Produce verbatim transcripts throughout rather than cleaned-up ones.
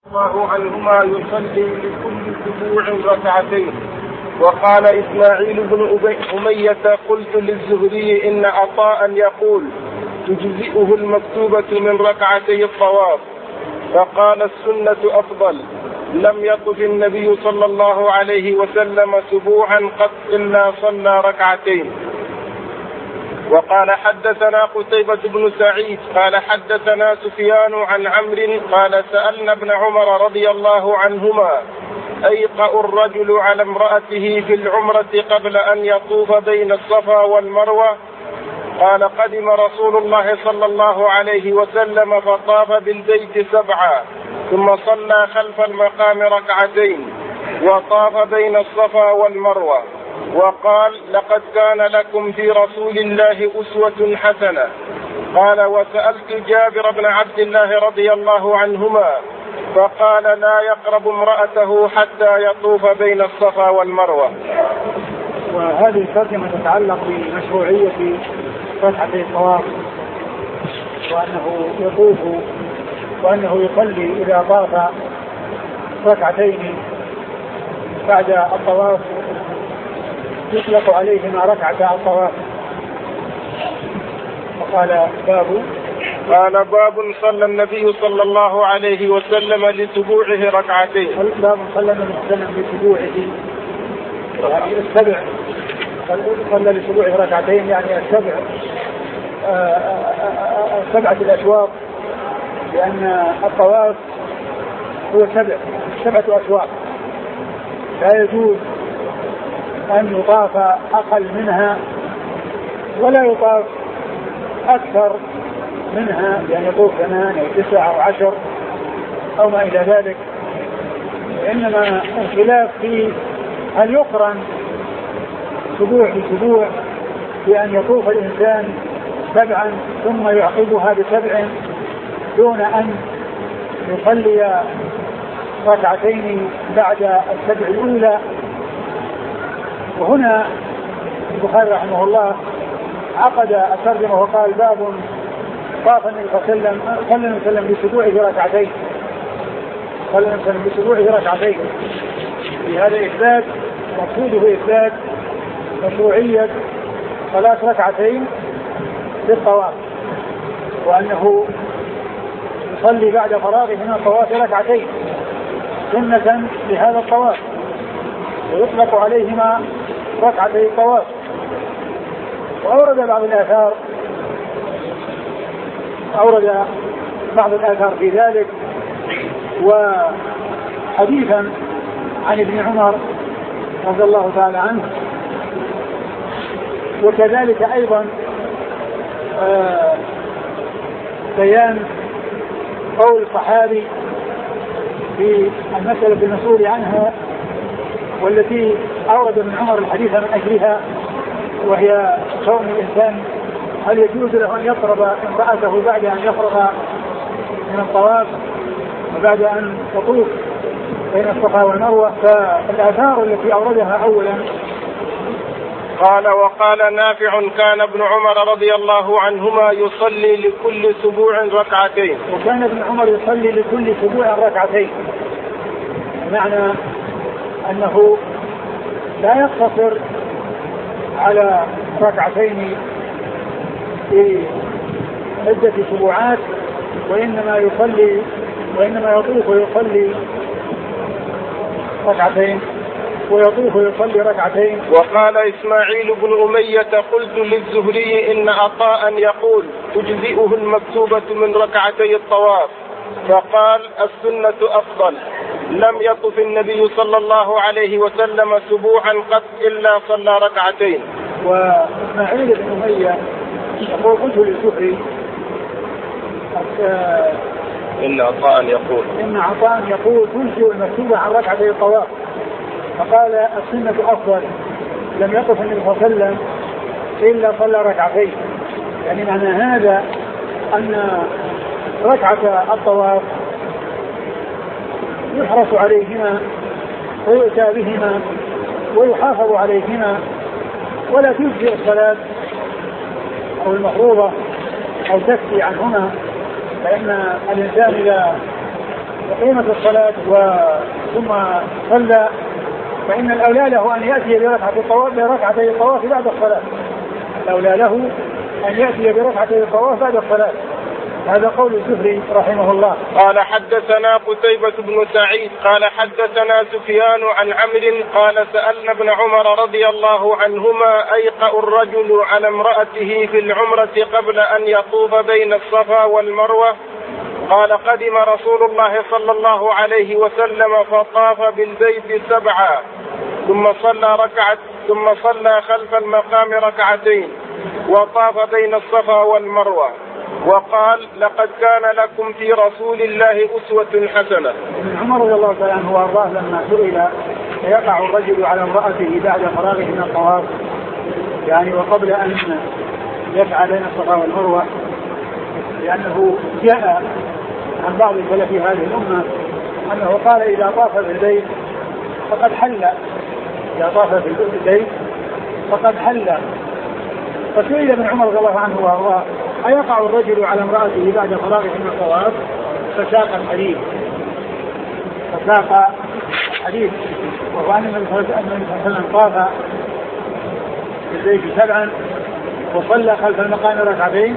الله عنهما يصلي لكل سبوع ركعتين. وقال إسماعيل بن أمية قلت للزهري إن عطاء يقول تجزئه المكتوبة من ركعتي الطواف، فقال السنة أفضل. لم يطف النبي صلى الله عليه وسلم سبوعا قط إلا صلى ركعتين. وقال حدثنا قتيبة بن سعيد قال حدثنا سفيان عن عمرو قال سألنا ابن عمر رضي الله عنهما أيقأ الرجل على امرأته في العمرة قبل أن يطوف بين الصفا والمروة؟ قال قدم رسول الله صلى الله عليه وسلم فطاف بالبيت سبعا ثم صلى خلف المقام ركعتين وطاف بين الصفا والمروة، وقال لقد كان لكم في رسول الله أسوة حسنة. قال وسألت جابر بن عبد الله رضي الله عنهما فقال لا يقرب امرأته حتى يطوف بين الصفا والمروة. وهذه الترجمة تتعلق بمشروعية ركعتي الطواف، وأنه يطوف وأنه يصلي إذا طاف ركعتين بعد الطواف يطلق عليهما ركعتا الطواف. وقال باب قال باب صلى النبي صلى الله عليه وسلم لسبوعه ركعتين. باب صلى النبي صلى الله عليه وسلم لسبوعه، يعني السبع، صلى لسبوعه ركعتين يعني السبع سبعة الأشواط، لأن الطواف هو سبع سبعة أشواط، لا يجوز أن يطاف أقل منها ولا يطاف أكثر منها، يعني يطوف ثمان أو تسع أو عشر أو ما إلى ذلك. إنما الخلاف في هل يقرن سبوع بسبوع بأن يطوف الإنسان سبعا ثم يعقبها بسبع دون أن يصلي ركعتين بعد السبع الأولى. وهنا البخاري رحمه الله عقد الترجمة وقال باب طاف النبي صلى الله عليه وسلم بسبوعه ركعتين، صلى الله عليه وسلم بسبوعه ركعتين. في هذا إثبات مقصوده إثبات مشروعية صلاة ركعتين في الطواف، وأنه يصلي بعد فراغه من الطواف ركعتين سنة لهذا الطواف، ويطلق عليهما ركعتي الطواف. وأورد بعض الآثار أورد بعض الآثار في ذلك، وحديثا عن ابن عمر رضي الله تعالى عنه، وكذلك أيضا آه بيان قول الصحابي في المسألة المسؤول عنها والتي أورد ابن عمر الحديث من أجلها، وهي كون الإنسان هل يجوز له أن يقرب امرأته بعد أن يفرغ من الطواف وبعد أن تطوف بين الصفا والمروة. فالآثار التي أوردها أولا قال وقال نافع كان ابن عمر رضي الله عنهما يصلي لكل سبوع ركعتين. وكان ابن عمر يصلي لكل سبوع ركعتين، معنى أنه لا يقتصر على ركعتين في عدة سبوعات، وإنما يصلي وإنما يطوف ويصلي ركعتين ويطوف ويصلي ركعتين. وقال إسماعيل بن أمية قلت للزهري إن عطاء يقول تجزئه المكتوبة من ركعتي الطواف، فقال السنة أفضل. لم يطف النبي صلى الله عليه وسلم سبوعا قط إلا صلى ركعتين. وإسماعيل بن أمية يقول قلت للزهري إن عطاء يقول إن عطاء يقول تنشئ المكتوبة عن ركعتي الطواف، فقال السنة أفضل. لم يقف النبي صلى الله عليه وسلم إلا صلى ركعتين، يعني معنى هذا أن ركعة الطواف يحرص عليهما ويؤتى بهما ويحافظ عليهما، ولا تجزئ الصلاة أو المفروضة أو تكفي عنهما، فإن الإنسان إذا وقيمة الصلاة ثم صلى فإن الأولى له أن يأتي بركعة الطواف بركعتي الطواف بعد الصلاة. الأولى له أن يأتي بركعتي الطواف بعد الصلاة. هذا قول الزهري رحمه الله. قال حدثنا قتيبة بن سعيد قال حدثنا سفيان عن عمرو قال سألنا ابن عمر رضي الله عنهما أيقأ الرجل على امرأته في العمرة قبل أن يطوف بين الصفا والمروة؟ قال قدم رسول الله صلى الله عليه وسلم فطاف بالبيت سبعا ثم صلى ركعة ثم صلى خلف المقام ركعتين وطاف بين الصفا والمروة وقال لقد كان لكم في رسول الله أسوة حسنة. ابن عمر رضي الله تعالى عنه وارضاه لما سئل يقع الرجل على امرأته بعد فراغه من الطواف يعني وقبل أن يسعى بين الصفا والمروة لأنه جاء عن بعض سلف هذه الأمة أنه قال إذا طاف في البيت فقد حل إذا طاف في البيت فقد حل. فسئل ابن عمر رضي الله عنه وارضاه أيقع الرجل على امرأته بعد فراغه من الطواف؟ فساق الحديث فساق الحديث وهو أن النبي صلى الله عليه وسلم طاف في البيت سبعا وصلى خلف المقام ركعتين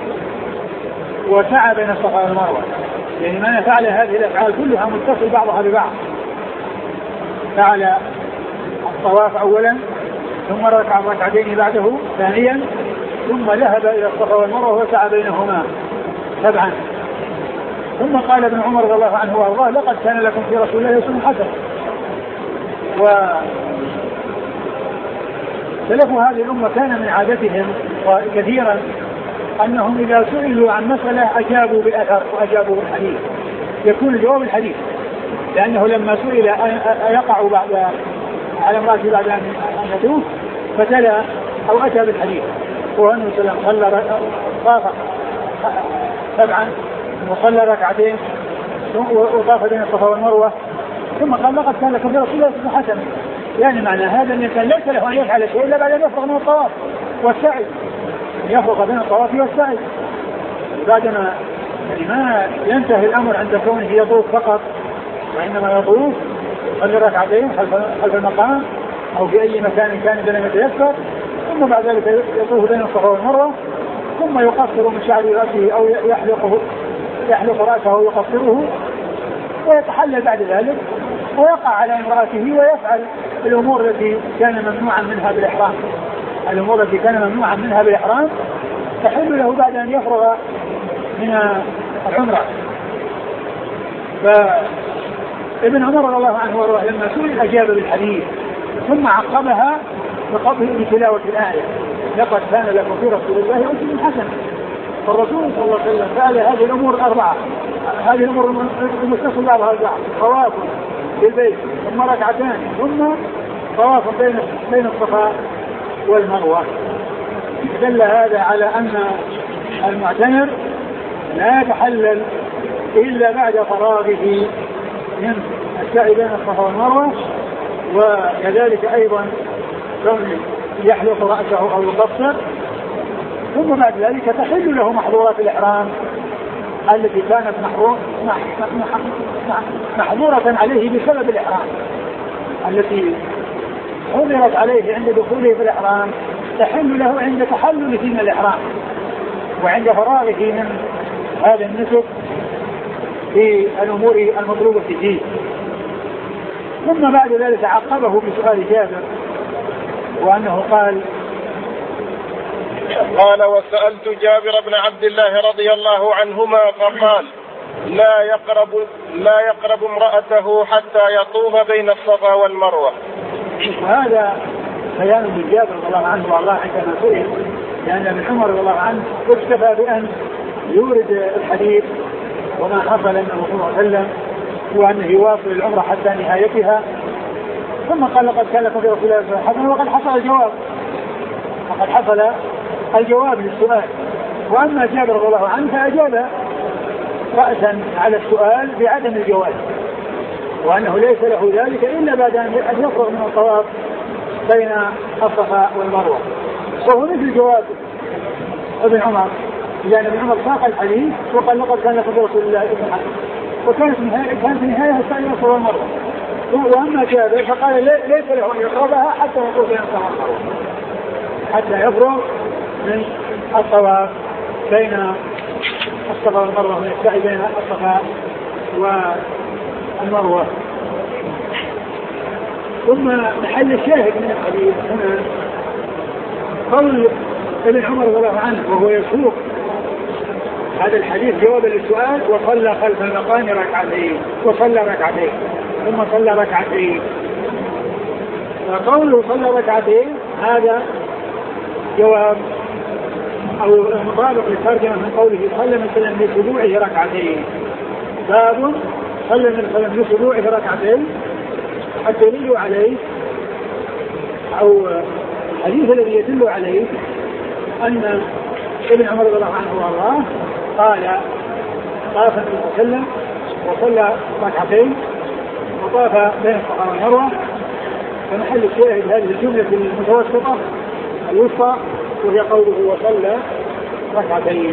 وسعى بين الصفا والمروة. يعني من فعل هذه الأفعال كلها متصل بعضها ببعض. فعل الطواف أولا ثم ركع ركعتين بعده ثانيا ثم ذهب إلى الصفا والمروة وسعى بينهما سبعا. ثم قال ابن عمر رضي الله عنه وارضاه لقد كان لكم في رسول الله أسوة حسنة. وسلف هذه الأمة كان من عادتهم كثيرا أنهم إذا سئلوا عن مسألة أجابوا بالأثر وأجابوا بالحديث يكون الجواب الحديث لأنه لما سئل أيقع بعد على امرأته بعد أن يطوف فتلا أو أتى بالحديث وهو أنه صلى الله عليه وسلم طاف سبعا وصلى ركعتين وطاف بين الصفا والمروة ثم قال لقد كان لكم في رسول الله أسوة حسنة. يعني معنى هذا أن الإنسان ليس له أن يفعل شيء إلا بعد أن يفرغ من الطواف والسعي يفرغ بين الطواف والسعي بعدما يعني ما ينتهي الأمر عند كونه يطوف فقط وإنما يطوف صلى ركعتين خلف المقام أو في أي مكان كان لم يتيسر ثم بعد ذلك يطوف بين الصفا والمروة ثم يقصر من شعر رأسه أو يحلقه يحلق رأسه ويقصره ويتحلل بعد ذلك ويقع على امرأته ويفعل الأمور التي كان ممنوعا منها بالإحرام. الأمور التي كان ممنوعا منها بالإحرام تحل له بعد أن يفرغ من العمرة. فابن عمر رضي الله عنه وارضاه لما سئل أجاب بالحديث ثم عقبها بتلاوة الآية لقد كان لكم في رسول الله أسوة حسنة. فالرسول صلى الله عليه وسلم فعل هذه الأمور الأربعة هذه الأمور المتصل بعضها البعض طواف بالبيت ثم ركعتان ثم طواف بين بين الصفا والمروة. دل هذا على أن المعتمر لا يتحلل إلا بعد فراغه من السعي بين الصفا والمروة وكذلك أيضا يحلق رأسه أو يقصر ثم بعد ذلك تحل له محظورات الإحرام التي كانت محظورة عليه بسبب الإحرام التي حظرت عليه عند دخوله في الإحرام تحل له عند تحلله من الإحرام وعند فراغه من هذا النسك في الأمور المطلوبة فيه. ثم بعد ذلك عقبه بسؤال جابر وأنه قال قال وسألت جابر بن عبد الله رضي الله عنهما فقال لا يقرب لا يقرب امرأته حتى يطوف بين الصفا والمروة. وهذا بيان من جابر رضي الله عنه والله عندما سئل لأن ابن عمر رضي الله عنه اكتفى بأن يورد الحديث وما حصل أنه صلى الله عليه وسلم وأنه يواصل العمرة حتى نهايتها ثم قال لقد كان لكم في رسول الله حسنة وقد حصل الجواب وقد حصل الجواب للسؤال. وأما جابر رضي الله عنه فأجاب رأسا على السؤال بعدم الجواب وأنه ليس له ذلك إلا بعد أن يفرغ من الطواف بين الصفا والمروة. وهو مثل جواب ابن عمر لأن ابن عمر ساق الحديث وقال لقد كان لكم في رسول الله وكانت نهاية كانت نهاية السعي إلى الصفا والمروة. وأما جابر فقال ليس له أن يقربها حتى يطوف بين الصفا والمروة، حتى يفرغ من الطواف بين الصفا والمروة، من السعي بين الصفا والمروة. ثم محل الشاهد من الحديث هنا قول ابن عمر رضي الله عنه وهو يسوق هذا الحديث جوابا للسؤال: وصلى خلف المقام ركعتين، وصلى ركعتين ثم صلى ركعتين. فقوله صلى ركعتين هذا جواب أو مطابق للترجمة من قوله صلى من سلم لخضوعه ركعتين. باب صلى من سلم لخضوعه ركعتين. الدليل عليه أو الحديث الذي يدل عليه أن ابن عمر رضي الله عنه وارضاه قال: طاف النبي صلى الله عليه وسلم وصلى ركعتين وطاف بين الصفا والمروة. فمحل الشاهد هذه الجملة المتوسطة الوسطى وهي قوله وصلى ركعتين.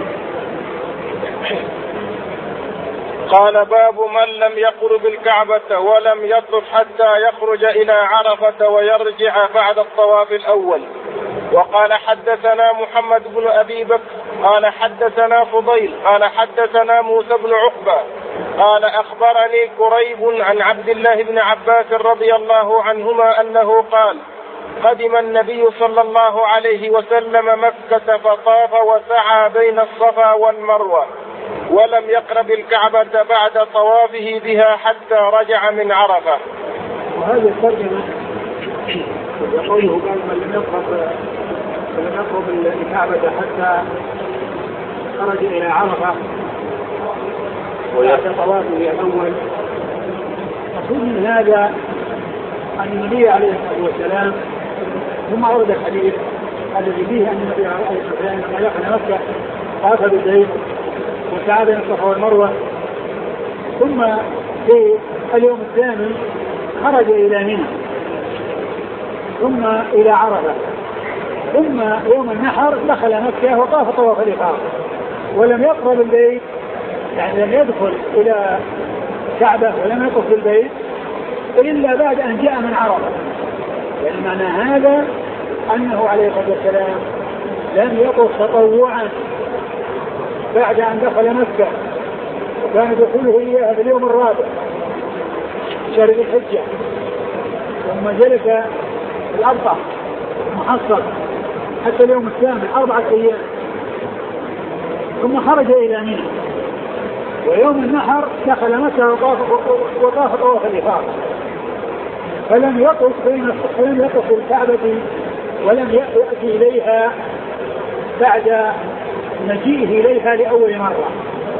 قال: باب من لم يقرب الكعبة ولم يطف حتى يخرج إلى عرفة ويرجع بعد الطواف الأول. وقال: حدثنا محمد بن أبي بكر قال حدثنا فضيل قال حدثنا موسى بن عقبة قال أخبرني كريب عن عبد الله بن عباس رضي الله عنهما أنه قال: قدم النبي صلى الله عليه وسلم مكة فطاف وسعى بين الصفا والمروة ولم يقرب الكعبة بعد طوافه بها حتى رجع من عرفة. وهذا الترجمة يقوله قال: من لم يقرب فلم يقرب الكعبة حتى خرج إلى عرفة وبعد طوافه الأول. مقصود من هذا أن النبي عليه الصلاة والسلام ثم ورد الحديث الذي فيه أن النبي عليه الصلاة والسلام لما دخل مكة طاف بالبيت وسعى بين الصفا والمروة، ثم في اليوم الثامن خرج إلى منى ثم إلى عرفة، ثم يوم النحر دخل مكة وطاف طواف الإفاضة ولم يقرب البيت، يعني لم يدخل إلى كعبة ولم يطف بالبيت إلا بعد أن جاء من عرفة. يعني معنى هذا أنه عليه الصلاة والسلام لم يطف تطوعا بعد أن دخل مكة، وكان دخوله إياها في اليوم الرابع شهر ذي الحجة، ثم جلس في الأربع محصر حتى اليوم الثامن أربعة أيام، ثم خرج إلى منى، ويوم النحر دخل مكة وطاف وطاف طواف الإفاضة، فلم يطف بين فلم يطف الكعبة ولم يأتي إليها بعد مجيئه إليها لأول مرة.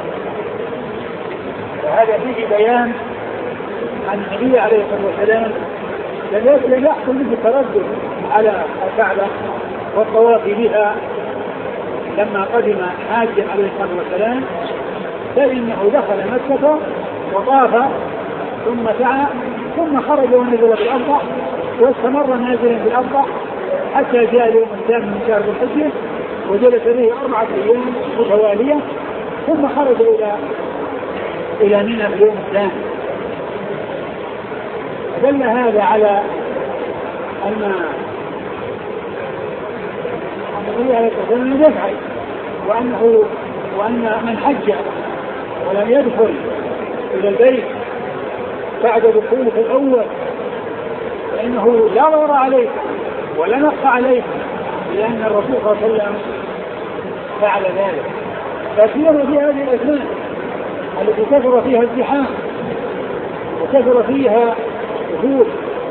وهذا فيه بيان أن النبي عليه الصلاة والسلام لم يحصل منه التردد على الكعبة والطواف بها لما قدم حاجا عليه الصلاة والسلام، فإنه دخل مكة وطاف ثم سعى ثم خرج ونزل بالأرض واستمر نازلا بالأرض حتى جاء اليوم الثامن من شهر الحجة وجلس به أربعة أيام متوالية، ثم خرج إلى إلى منى في اليوم الثاني. دل هذا على أن النبي عليه الصلاة والسلام يفعل، وأنه وأن من حج ولم يدخل إلى البيت بعد دخوله في الأول فإنه لا ضرر عليه ولا نقص عليه، لأن الرسول صلى الله عليه وسلم فعل ذلك. فسيروا في هذه الأزمان التي كثر فيها الزحام وكثر فيها وجود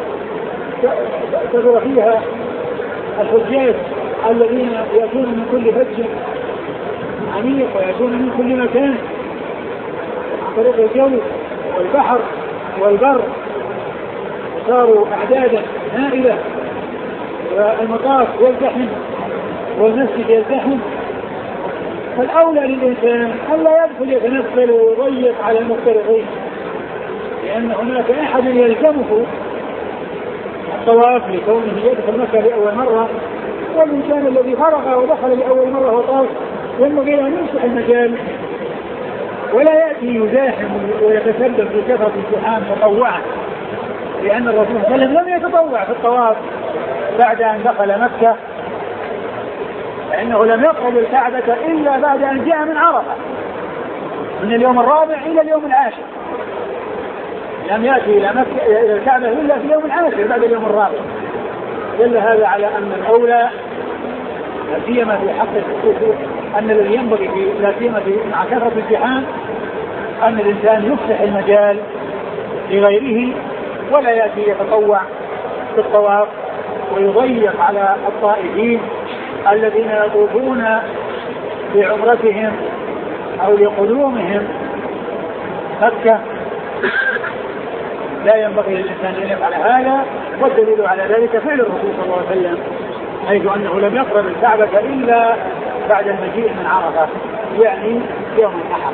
كثر فيها الحجاج الذين يأتون من كل فج عميق ويأتون من كل مكان عن طريق الجو والبحر والبر، وصاروا أعدادا هائلة، والمطاف يزدحم والمسجد يزدحم، فالأولى للإنسان ألا يدخل يتنفل ويضيق على المفترضين، لأن هناك أحد يلزمه الطواف لكونه يدخل مكة لأول مرة، والإنسان الذي فرغ ودخل لأول مرة وطاف ينبغي أن يمسح المجال ولا يأتي يزاحم ويتسبب في كثرة الزحام تطوعا، لأن الرسول صلى الله عليه وسلم لم يتطوع في الطواف بعد أن دخل مكة، لأنه لم يقرب الكعبة إلا بعد أن جاء من عرفة من اليوم الرابع إلى اليوم العاشر، لم يأتي إلى مكة إلى الكعبة إلا في اليوم العاشر بعد اليوم الرابع. دل هذا على أن الأولى لا سيما في حق الحقوق أن الذي ينبغي في لا سيما مع كثرة الزحام أن الإنسان يفتح المجال لغيره ولا يأتي يتطوع في الطواف ويضيق على الطائفين الذين يطوفون بعمرتهم أو لقدومهم مكة. لا ينبغي للإنسان أن يفعل هذا، والدليل على ذلك فعل الرسول صلى الله عليه وسلم حيث أنه لم يقرب الكعبة إلا بعد المجيء من عرفة، يعني يوم النحر.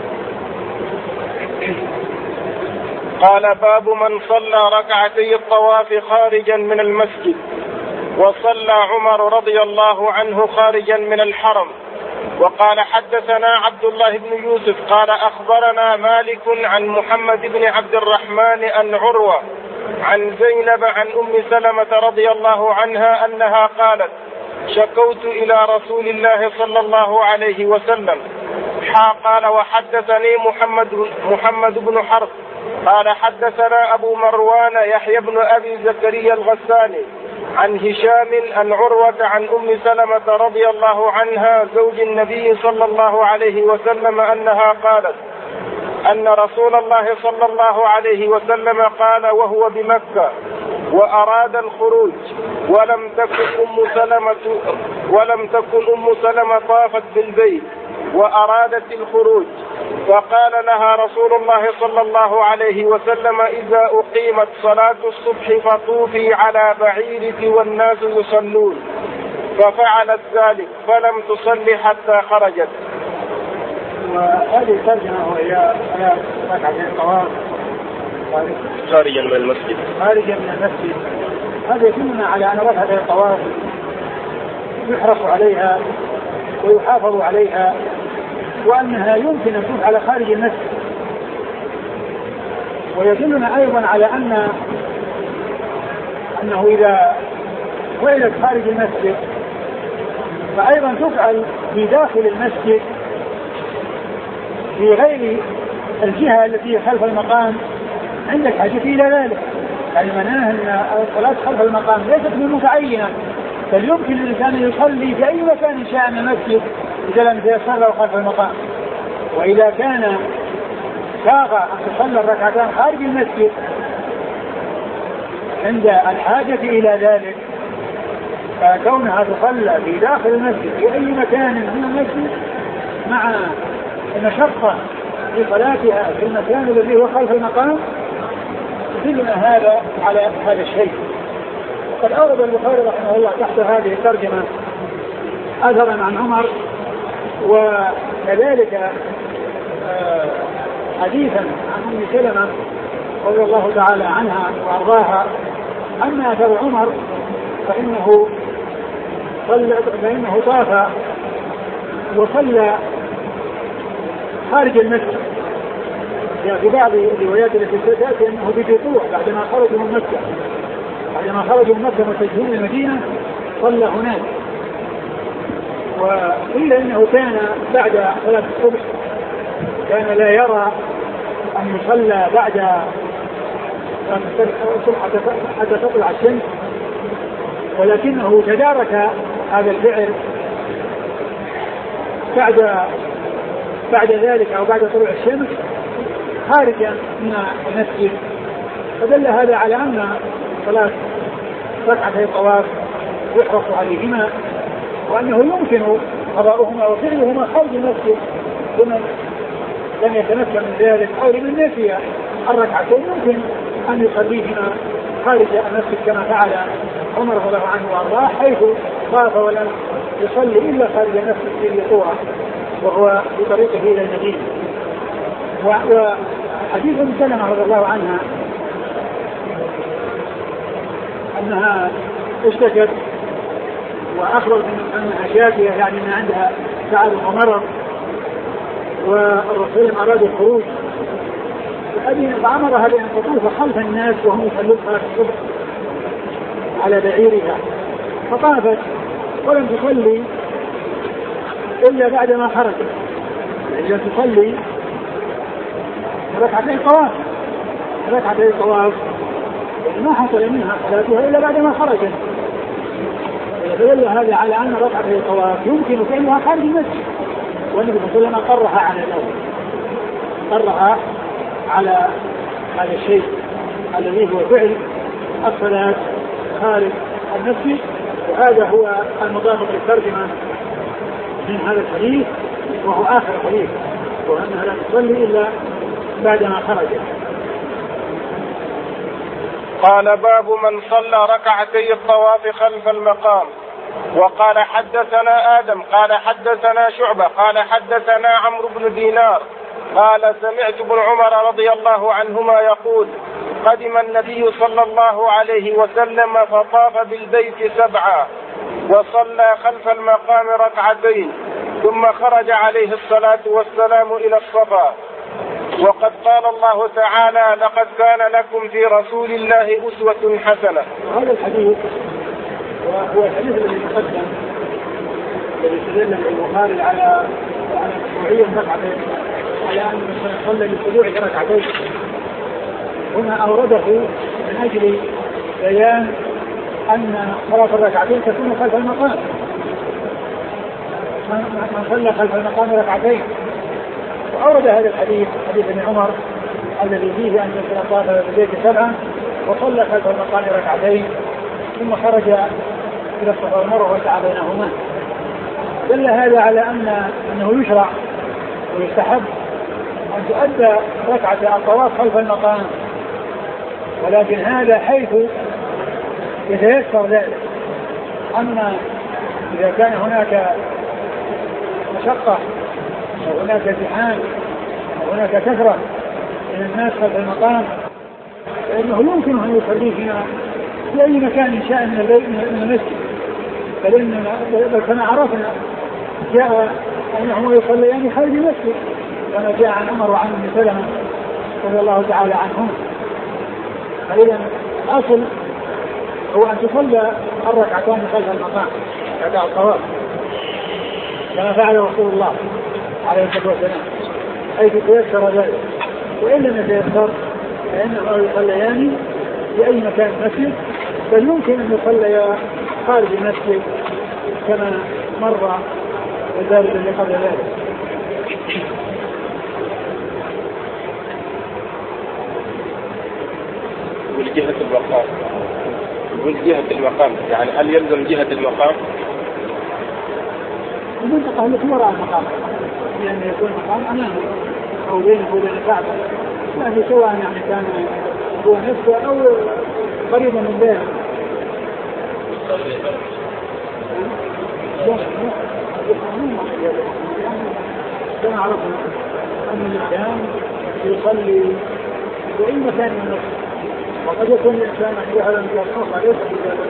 قال باب من صلى ركعتي الطواف خارجا من المسجد. وصلى عمر رضي الله عنه خارجا من الحرم. وقال حدثنا عبد الله بن يوسف قال أخبرنا مالك عن محمد بن عبد الرحمن عن عروة عن زينب عن أم سلمة رضي الله عنها أنها قالت شكوت إلى رسول الله صلى الله عليه وسلم. حا قال وحدثني محمد, محمد بن حرب قال حدثنا أبو مروان يحيى بن أبي زكريا الغساني عن هشام عن عروة عن أم سلمة رضي الله عنها زوج النبي صلى الله عليه وسلم أنها قالت أن رسول الله صلى الله عليه وسلم قال وهو بمكة وأراد الخروج ولم تكن أم سلمة ولم تكن أم سلمة طافت بالبيت وأرادت الخروج، فقال لها رسول الله صلى الله عليه وسلم إذا أقيمت صلاة الصبح فطوفي على بعيرك والناس يصلون، ففعلت ذلك فلم تصلي حتى خرجت. وهذه الترجمة وهي ركعتين الطواف خارجا من المسجد خارجا من المسجد هذا يدلنا على أن ركعتين الطواف يحرص عليها ويحافظ عليها، وأنها يمكن أن تكون على خارج المسجد. ويدلنا أيضا على أن أنه إذا فعلت خارج المسجد فأيضا تفعل في داخل المسجد في غير الجهة التي خلف المقام عندك حاجة إلى ذلك. يعني معناه أن الصلاة خلف المقام ليست متعينة، بل يمكن للإنسان أن يصلي في أي مكان شاء من المسجد إذا لم يتصلى خلف المقام. وإذا كان ساغ أن تصلى الركعتان خارج المسجد عند الحاجة إلى ذلك، فكونها تصلى في داخل المسجد في أي مكان من المسجد مع المشقة في صلاتها في المكان الذي هو خلف المقام يدلنا هذا على هذا الشيء. وقد أورد البخاري رحمه الله تحت هذه الترجمة أثرا عن عمر، وكذلك حديثا عن أم سلمة رضي الله تعالى عنها وأرضاها. أما أثر عمر فإنه صلى فإنه طاف وصلى خارج المسجد. يعني في بعض الروايات التي تأتي أنه بجطوع بعدما خرجوا من مكة بعدما خرجوا من مكة متجهين المدينة صلى هناك. وقيل إنه كان بعد صلاة الصبح كان لا يرى أن يصلى بعد الصبح حتى تطلع الشمس، ولكنه تدارك هذا الفعل بعد بعد ذلك أو بعد طلوع الشمس خارجا من المسجد. فدل هذا على أن صلاة ركعتي الطواف يحرص عليهما، وأنه يمكن قضاؤهما وفعلهما خارج المسجد لمن لم يتمكن من ذلك أو لمن نسي الركعتين يمكن أن يصليهما خارج المسجد كما فعل عمر رضي الله عنه وأرضاه، حيث طاف ولم يصلي إلا خارج المسجد في طوى وهو في طريقه إلى المدينة. وحديث ام سلمة رضي الله عنها أنها اشتكت وأخبرت أنها شاكية، يعني أن عندها تعب ومرض، والرسول أراد الخروج فأمرها بأن تطوف خلف الناس وهم يصلون صلاة الصبح على بعيرها، فطافت ولم تصلي إلا بعد ما خرجت، إذا تصلي ركعتين طواف ركعتين طواف ما حصل منها صلاتها إلا بعد ما خرجت. فدل هذا على أن ركعتين الطواف يمكن فعلها خارج المسجد، والنبي صلى الله عليه وسلم قرها على ذلك، قرها على هذا الشيء الذي هو فعل الصلاة خارج المسجد. وهذا هو المطابق للترجمة من هذا الحديث، وهو آخر الحديث، وأنها لا تصلي إلا بعدما خرجت. قال باب من صلى ركعتي الطواف خلف المقام. وقال حدثنا آدم قال حدثنا شعبة قال حدثنا عمرو بن دينار قال سمعت ابن عمر رضي الله عنهما يقول قدم النبي صلى الله عليه وسلم فطاف بالبيت سبعا وصلى خلف المقام ركعتين ثم خرج عليه الصلاة والسلام إلى الصفا. وقد قال الله تعالى لقد كان لكم في رسول الله أسوة حسنة. هذا الحديث وهو الحديث الذي تقدم الذي تدل البخاري على على مشروعية ركعتين، على أن صلى للخضوع ركعتين. هنا أورده من أجل بيان أن صلاة الركعتين تكون خلف المقام، من صلى خلف المقام ركعتين. وأورد هذا الحديث حديث ابن عمر الذي فيه أن طاف بالبيت سبعا وصلى خلف المقام ركعتين ثم خرج إلى الصفا والمروة وسعى بينهما. دل هذا على أن أنه يشرع ويستحب أن تؤدى ركعة الطواف خلف المقام، ولكن هذا حيث يتيسر ذلك. أما إذا كان هناك مشقة أو هناك ازدحام أو هناك كثرة من الناس خلف المقام فإنه يمكن أن يصلي فيها في أي مكان شاء من البيت من المسجد، بل كما عرفنا جاء أنهم يصليان خارج المسجد كما جاء عن عمر وعن ابن سلمة رضي الله تعالى عنهم. فإذا الأصل هو أن تصلى الركعتان خلف المقام ركعة الطواف كما فعل رسول الله عليه الصلاة والسلام حيث تيسر ذلك. وإن لم يتيسر فإنه يصليان في أي مكان مسجد، بل يمكن أن يصليا خارج المسجد كما مر وذلك اللي قبل ذلك. والجهة المقام والجهة المقام يعني هل يلزم جهة المقام؟ المنطقة التي وراء المقام يعني يكون المقام أمامه أو بينه وبين الكعبة، يعني سواء يعني كان هو نفسه أو قريبا من بينه. كما عرفنا أن الإنسان يصلي في أي مكان من نفسه، وقد يكون الإنسان محجوها لم يصنع ليس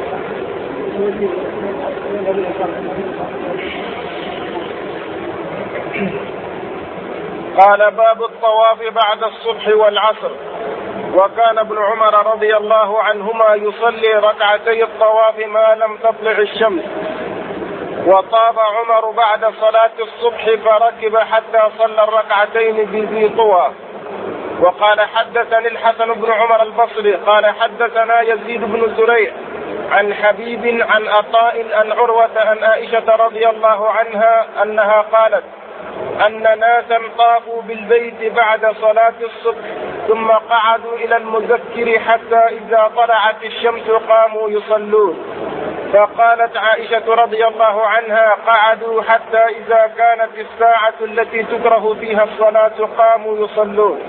قال باب الطواف بعد الصبح والعصر. وكان ابن عمر رضي الله عنهما يصلي ركعتي الطواف ما لم تطلع الشمس. وطاف عمر بعد صلاة الصبح فركب حتى صلى الركعتين بذي طوى. وقال حدثني الحسن بن عمر البصري قال حدثنا يزيد بن زريع عن حبيب عن عطاء عن عروة عن عائشة رضي الله عنها أنها قالت أن ناسا طافوا بالبيت بعد صلاة الصبح ثم قعدوا إلى المذكر حتى إذا طلعت الشمس قاموا يصلون. فقالت عائشة رضي الله عنها قعدوا حتى إذا كانت الساعة التي تكره فيها الصلاة قاموا يصلون.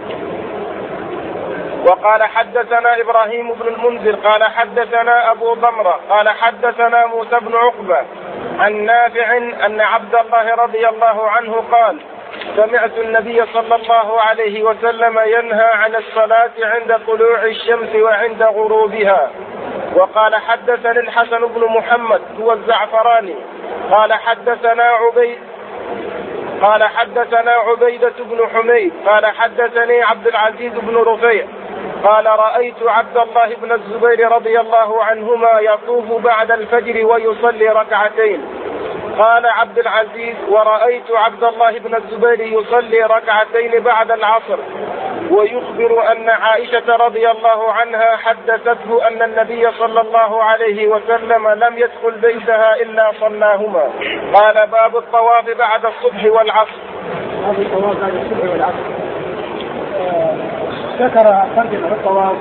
وقال حدثنا إبراهيم بن المنذر قال حدثنا أبو ضمرة قال حدثنا موسى بن عقبة عن نافع أن عبد الله رضي الله عنه قال سمعت النبي صلى الله عليه وسلم ينهى عن الصلاة عند طلوع الشمس وعند غروبها. وقال حدثني الحسن بن محمد هو الزعفراني قال حدثنا عبيد قال حدثنا عبيدة بن حميد قال حدثني عبد العزيز بن رفيع قال رأيت عبد الله بن الزبير رضي الله عنهما يطوف بعد الفجر ويصلي ركعتين. قال عبد العزيز ورأيت عبد الله بن الزبير يصلي ركعتين بعد العصر، ويخبر أن عائشة رضي الله عنها حدثته أن النبي صلى الله عليه وسلم لم يدخل بيتها إلا صلاهما. قال باب الطواف بعد الصبح والعصر. باب الطواف بعد الصبح والعصر. آه ذكر ترجمة الطواف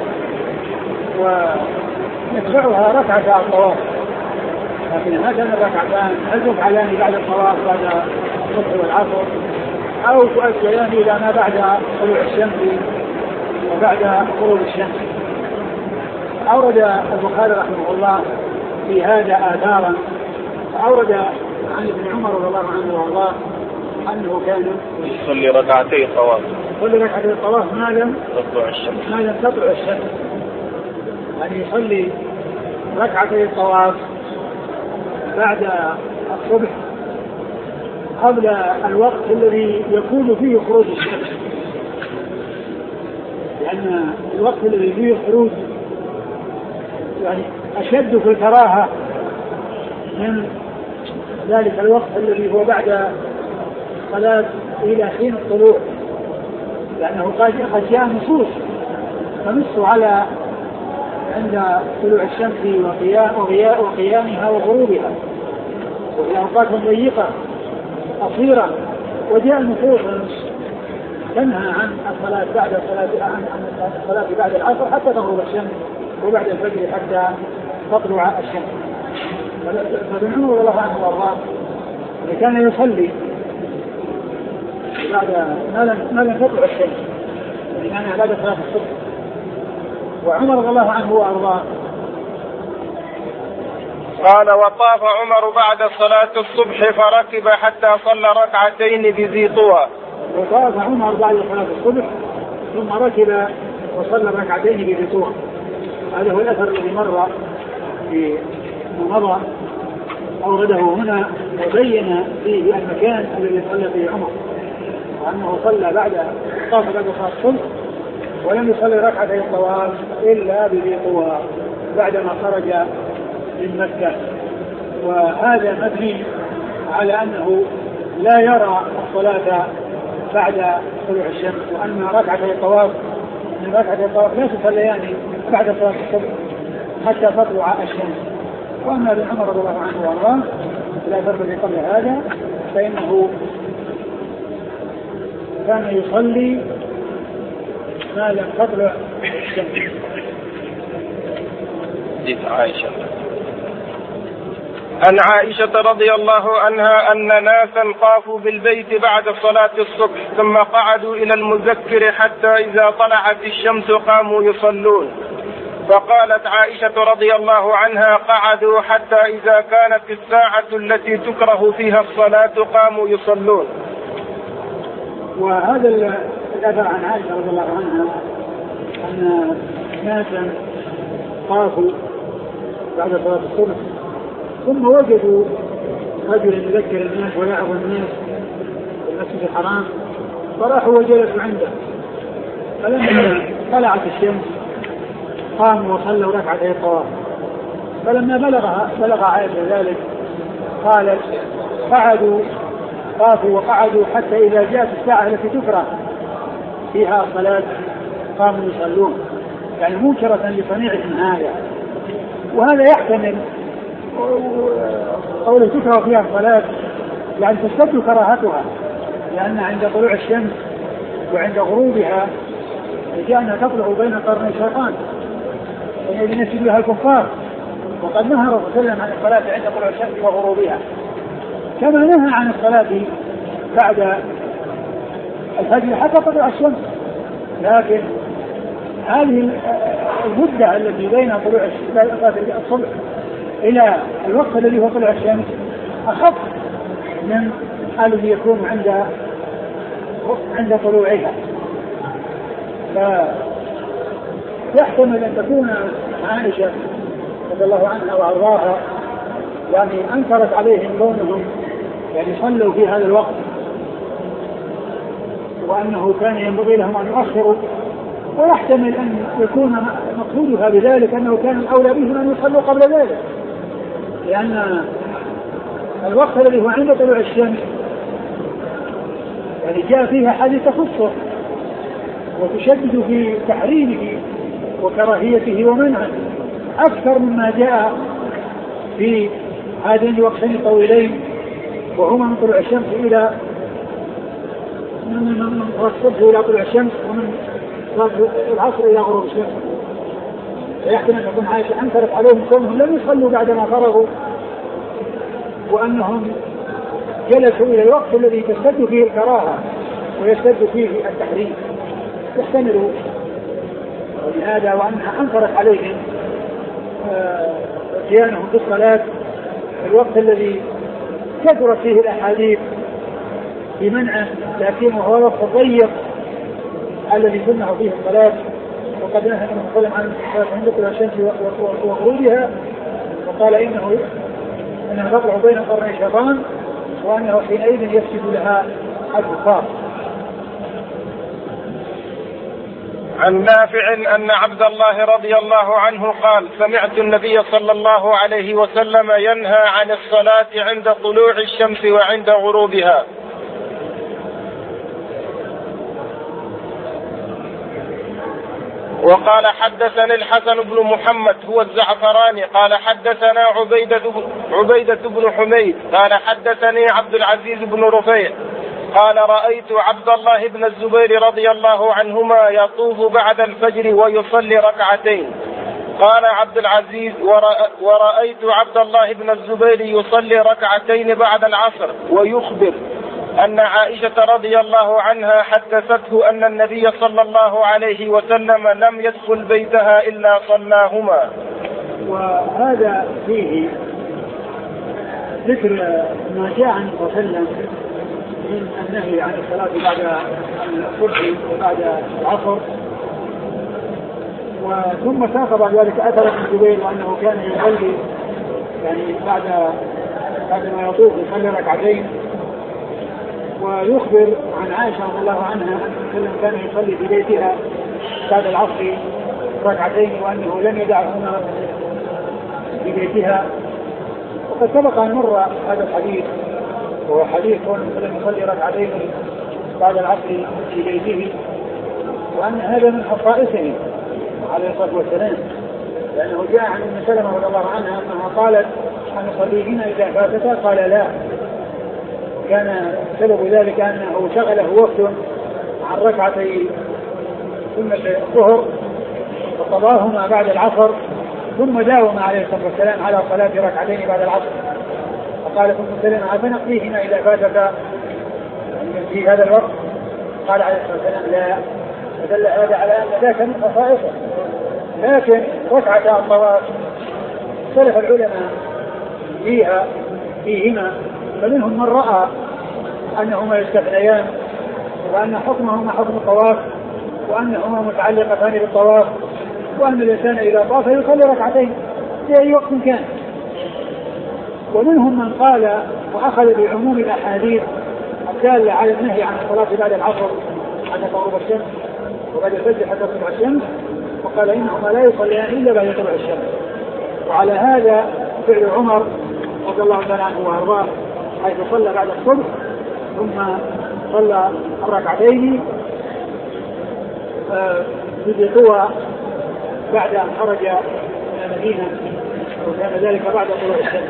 ويتبعها ركعة الطواف، لكن هذا الركعتان هل يفعلان بعد الطواف بعد الصبح والعصر أو تؤجلان إلى ما بعد طلوع الشمس وبعد غروب الشمس؟ أورد البخاري رحمه الله في هذا آثارا، أورد عن ابن عمر رضي الله عنه وارضاه أنه كان يصلي ركعتي طواف يصلي ركعتي الطواف ما لم تطلع الشمس ما لم تطلع الشمس، يعني يصلي ركعتي الطواف بعد الصبح قبل الوقت الذي يكون فيه خروج الشمس، لأن الوقت الذي فيه خروج يعني أشد في الكراهة من ذلك الوقت الذي هو بعد صلاة إلى حين الطلوع، لأنه قد جاء نصوص تنص على عند طلوع الشمس وقيامها وغروبها وفي أوقات ضيقة قصيرة، وجاء النصوص تنهى عن الصلاة بعد الصلاة عن الصلاة بعد العصر حتى تغرب الشمس وبعد الفجر حتى تطلع الشمس. فابن عمر رضي الله عنه وارضاه كان يصلي بعد ما لم تطلع الشمس، يعني بعد صلاة الصبح. وعمر رضي الله عنه وارضاه قال وطاف عمر بعد صلاة الصبح فركب حتى صلى ركعتين بذي طوى. وطاف عمر بعد صلاة الصبح ثم ركب وصلى ركعتين بذي طوى. هذا هو الأثر الذي مر في مضى أورده هنا وبين فيه المكان الذي صلى فيه عمر، وأنه صلى بعد طاف بعد صلاة الصبح ولم يصلي ركعتين الطواف إلا بذي طوى بعدما خرج من مكة. وهذا مبني على أنه لا يرى الصلاة بعد طلوع الشمس، وأن ركعتي الطواف من ركعتي الطواف لا تصليان بعد صلاة الصبح حتى تطلع الشمس. وأما ابن عمر رضي الله عنه وارضاه لا فرق قبل هذا فإنه كان يصلي ما لم تطلع الشمس. حديث عائشة عن عائشة رضي الله عنها أن ناسا طافوا بالبيت بعد صلاة الصبح ثم قعدوا إلى المذكر حتى إذا طلعت الشمس قاموا يصلون، فقالت عائشة رضي الله عنها قعدوا حتى إذا كانت الساعة التي تكره فيها الصلاة قاموا يصلون. وهذا الأثر عن عائشة رضي الله عنها أن ناسا طافوا بعد صلاة الصبح ثم وجدوا رجلا يذكر الناس ويعظ الناس في المسجد الحرام فراحوا وجلسوا عنده، فلما طلعت الشمس قاموا وصلوا ركعتي الطواف. فلما بلغها بلغ عائشة ذلك قالت قعدوا طافوا وقعدوا حتى إذا جاءت الساعة التي تكره فيها الصلاة قاموا يصلون، يعني منكرة لصنيعهم هذا. وهذا يحتمل قوله تكره فيها الصلاة يعني تشتد كراهتها، لأن عند طلوع الشمس وعند غروبها جاءنا تطلع بين قرني الشيطان الذي ينسب لها الكفار، وقد نهى الرسول صلى الله عليه وسلم عن الصلاة عند طلوع الشمس وغروبها كما نهى عن الصلاة بعد الفجر حتى طلوع الشمس. لكن هذه المدة التي بين طلوع الصبح إلى الوقت الذي هو طلوع الشمس أخف من الذي يكون عند عند طلوعها، فيحتمل أن تكون عائشة رضي الله عنها وأرضاها يعني أنكرت عليهم كونهم يعني صلوا في هذا الوقت وأنه كان ينبغي لهم أن يؤخروا، ويحتمل أن يكون مقصودها بذلك أنه كان الأولى بهم أن يصلوا قبل ذلك، لأن الوقت الذي هو عند طلوع الشمس يعني جاء فيها حديث تخصه وتشدد في تحريمه وكراهيته ومنعه أكثر مما جاء في هذين الوقتين الطويلين، وهما من طلوع الشمس إلى من الصبح إلى طلوع الشمس ومن العصر إلى غروب الشمس. يحتمل أن تكون عائشة أنكرت عليهم كونهم لم يصلوا بعدما فرغوا، وأنهم جلسوا إلى الوقت الذي تشتد فيه الكراهة ويشتد فيه التحريم، يحتملوا ولهذا وأنها أنكرت عليهم اتيانهم بالصلاة في الوقت الذي كثرت فيه الأحاديث بمنعه، لكنه هو الوقت الضيق الذي سنه فيه الصلاة. وقد نهى النبي صلى الله عليه وسلم عن الصلاة عند طلوع الشمس وغروبها، وقال إنه أنها تطلع بين قرني الشيطان وأنه حينئذ يفسد لها البخار. عن نافع أن عبد الله رضي الله عنه قال: سمعت النبي صلى الله عليه وسلم ينهى عن الصلاة عند طلوع الشمس وعند غروبها. وقال: حدثني الحسن بن محمد هو الزعفراني قال: حدثنا عبيدة, عبيدة بن حميد قال: حدثني عبد العزيز بن رفيع قال: رأيت عبد الله بن الزبير رضي الله عنهما يطوف بعد الفجر ويصلي ركعتين. قال عبد العزيز: ورأيت عبد الله بن الزبير يصلي ركعتين بعد العصر، ويخبر أن عائشة رضي الله عنها حدثته أن النبي صلى الله عليه وسلم لم يدخل بيتها إلا صلاهما. وهذا فيه ذكر ما جاء عن صلى الله عليه وسلم من النهي عن الصلاة بعد الصبح وبعد العصر، وثم ساق بعد ذلك أثر ابن الزبير وأنه كان يصلي يعني بعد بعد ما يطوف يصلي ركعتين، ويخبر عن عائشة رضي الله عنها أنه كان يصلي في بيتها بعد العصر ركعتين وأنه لم يدعهما في بيتها. وقد سبق أن مر هذا الحديث، وهو حديث لم يصلي ركعتين بعد العصر في بيته، وأن هذا من خصائصه عليه الصلاة والسلام، لأنه جاء عن ام سلمة رضي الله عنها أنها قالت: أن نصليهن إذا فاتتا؟ قال: لا. كان سبب ذلك أنه شغله وقت عن ركعتي سنة الظهر فقضاهما بعد العصر، ثم داوم عليه الصلاة والسلام على صلاة ركعتين بعد العصر. فقالت ام سلمة: أفنقضيهما إذا فاتتا في هذا الوقت؟ قال عليه الصلاة والسلام: لا. فدل هذا على أن ذاك من خصائصه. لكن ركعتا الطواف اختلف العلماء فيها فيهما، فمنهم من رأى أنهما يستثنيان، وأن حكمهما حكم الطواف، وأنهما متعلقتان بالطواف، وأن الإنسان إذا طاف يصلي ركعتين في أي وقت كان. ومنهم من قال وأخذ بعموم الأحاديث الدالة على النهي عن الصلاة بعد العصر حتى تغرب الشمس وبعد الفجر حتى تطلع الشمس، وقال إنهما لا يصليان إلا بعد طلوع الشمس. وعلى هذا فعل عمر رضي الله تعالى عنه وارضاه، حيث صلى بعد الصبح ثم صلى الركعتين في طوى بعد ان خرج من المدينه، وكان ذلك بعد طلوع الشمس.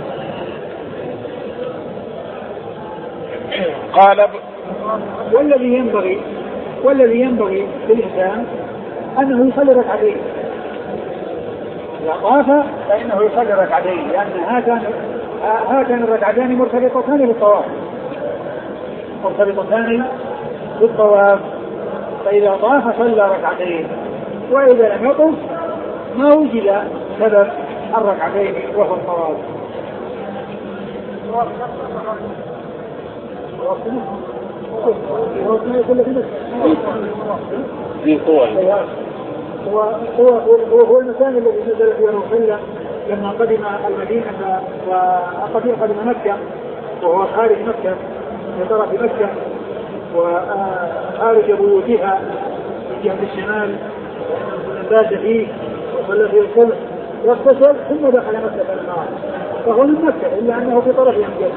قال: والذي ينبغي والذي ينبغي للإنسان أنه يصلي ركعتين إذا طاف، فإنه يصلي ركعتين، لأن هاتان هاتان الركعتان مرتبطتان بالطواف مرتبطتان بالطواف فإذا طاف صلى ركعتين، وإذا لم يطف ما وجد سبب الركعتين وهو الطواف. في طول هو هو هو المكان الذي نزل فيه الرسول لما قدم المدينة وقدم قدم مكة، وهو خارج مكة في طرف مكة، وخارج بيوتها من جهة الشمال بات فيه وصلى فيه الصبح واغتسل ثم دخل مكة النهار فهو من مكة إلا أنه في طرف يمكن.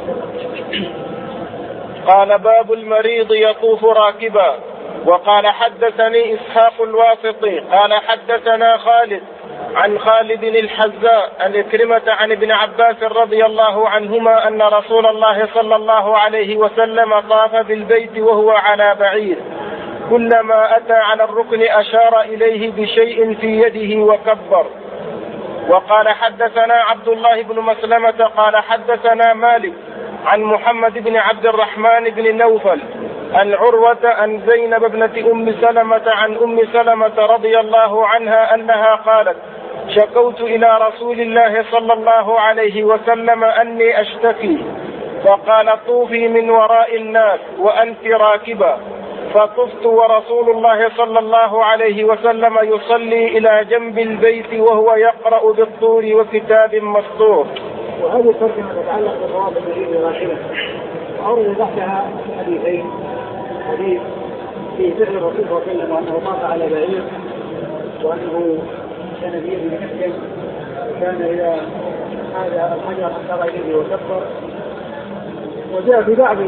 قال باب المريض يطوف راكبا. وقال حدثني إسحاق الواسطي قال حدثنا خالد عن خالد الحذاء عن إكرمة عن ابن عباس رضي الله عنهما أن رسول الله صلى الله عليه وسلم طاف بالبيت وهو على بعير كلما أتى على الركن أشار إليه بشيء في يده وكبر. وقال حدثنا عبد الله بن مسلمة قال حدثنا مالك عن محمد بن عبد الرحمن بن نوفل عن عروة عن زينب ابنة أم سلمة عن أم سلمة رضي الله عنها أنها قالت شكوت إلى رسول الله صلى الله عليه وسلم أني أشتكي فقال طوفي من وراء الناس وأنت راكبة فطفت ورسول الله صلى الله عليه وسلم يصلي إلى جنب البيت وهو يقرأ بالطور وكتاب مسطور. وهذه الترجمة تتعلق بالروابط الجديدة الراحلة وأورد تحتها حديثين حديث في سر الرسول صلى الله عليه وسلم وأنه طاف على بعير وأنه كان بيده محكم كان إذا هذا الحجر أشار إليه وكبر. وجاء في بعض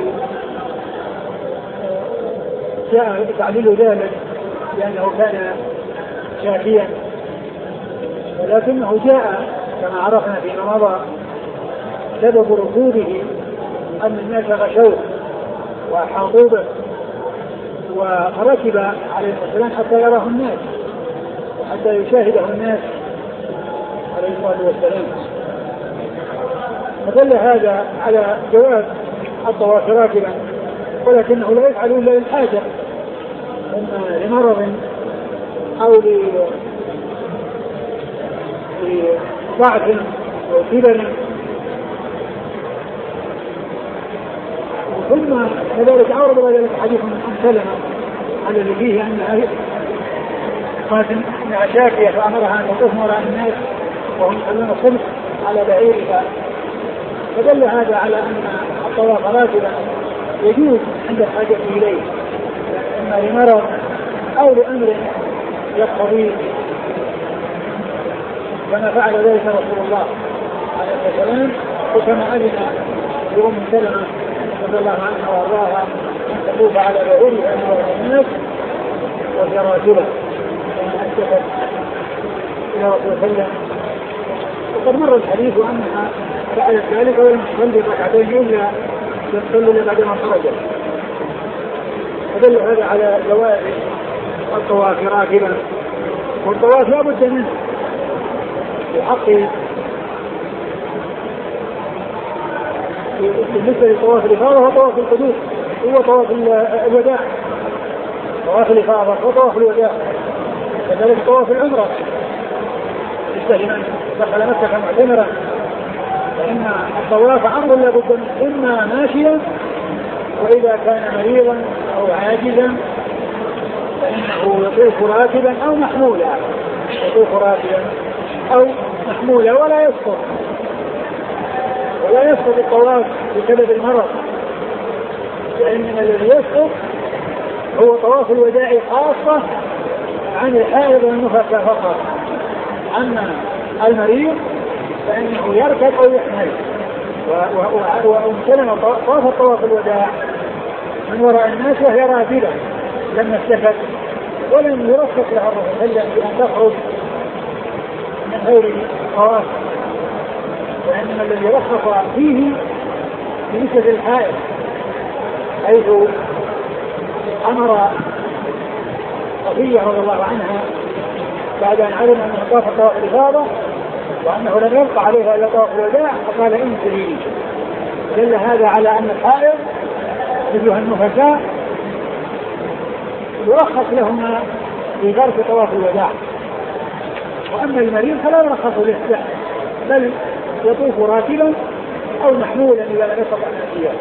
جاء تعليل ذلك لأنه كان شاكيا ولكنه جاء كما عرفنا فيما مضى سبب ركوبه أن الناس غشوه وأحاطوا به وركب عليه السلام حتى يراه الناس وحتى يشاهده الناس عليه الصلاة والسلام. فدل هذا على جواز الطواف راكبا ولكنه لا يفعل إلا للحاجة إما لمرض أو لضعف أو كبر. ثم كذلك عرض ذلك حديث من أم سلمة الذي فيه أنها قالت أنها شاكية فأمرها أن تطوف وراء الناس وهم يصلون الصبح على بعيرها. فدل هذا على أن الطواف راكبا يجوز عند الحاجة إليه إما لمرض أو لأمر يقتضيه كما فعل ذلك رسول الله عليه الصلاة والسلام وكما أذن لأم سلمة رضي الله عنها وارضاها أن تطوف على بعيرها وراء الناس وهي راكبة كما أشتكت إلى رسول الله صلى الله عليه وسلم. وقد مر الحديث عنها فعلت ذلك ولم تصلي ركعتين إلا تصلي بعدما خرجت. فدل هذا على جواز الطواف راكبا والطواف لا بد منه في حق بالنسبة لطواف الإفاضة هو طواف القدوم هو طواف الوداع طواف الإفاضة هو طواف الوداع. كذلك طواف العمرة لمن دخل مكة معتمرا فإن الطواف أمر لا بد منه إما ماشيا وإذا كان مريضا أو عاجزا فإنه يطوف راكبا أو محمولا يطوف راكبا أو محمولا ولا يسقط ولا يسقط الطواف بسبب المرض لأن الذي يسقط هو طواف الوداع خاصة عن الحائض والنفساء فقط. أما المريض فإنه يركب أو يحمل. وأم سلمة طافت طواف الوداع من وراء الناس وهي راكبة لما اشتكت ولم يرخص لها الرسول صلى الله عليه وسلم بأن تخرج من غير طواف وإنما الذي رخص فيه بنسبة الحائض حيث أمر صفية رضي الله عنها بعد أن علم أنه طاف طواف الإفاضة وأنه لم يبقى عليها إلا طواف الوداع فقال انزلي. دل هذا على أن الحائض مثلها النفساء يرخص لهما في ظرف طواف الوداع وأما المريض فلا يرخص له بل يطوف راكبا أو محمولا إذا لم يستطع النسيان.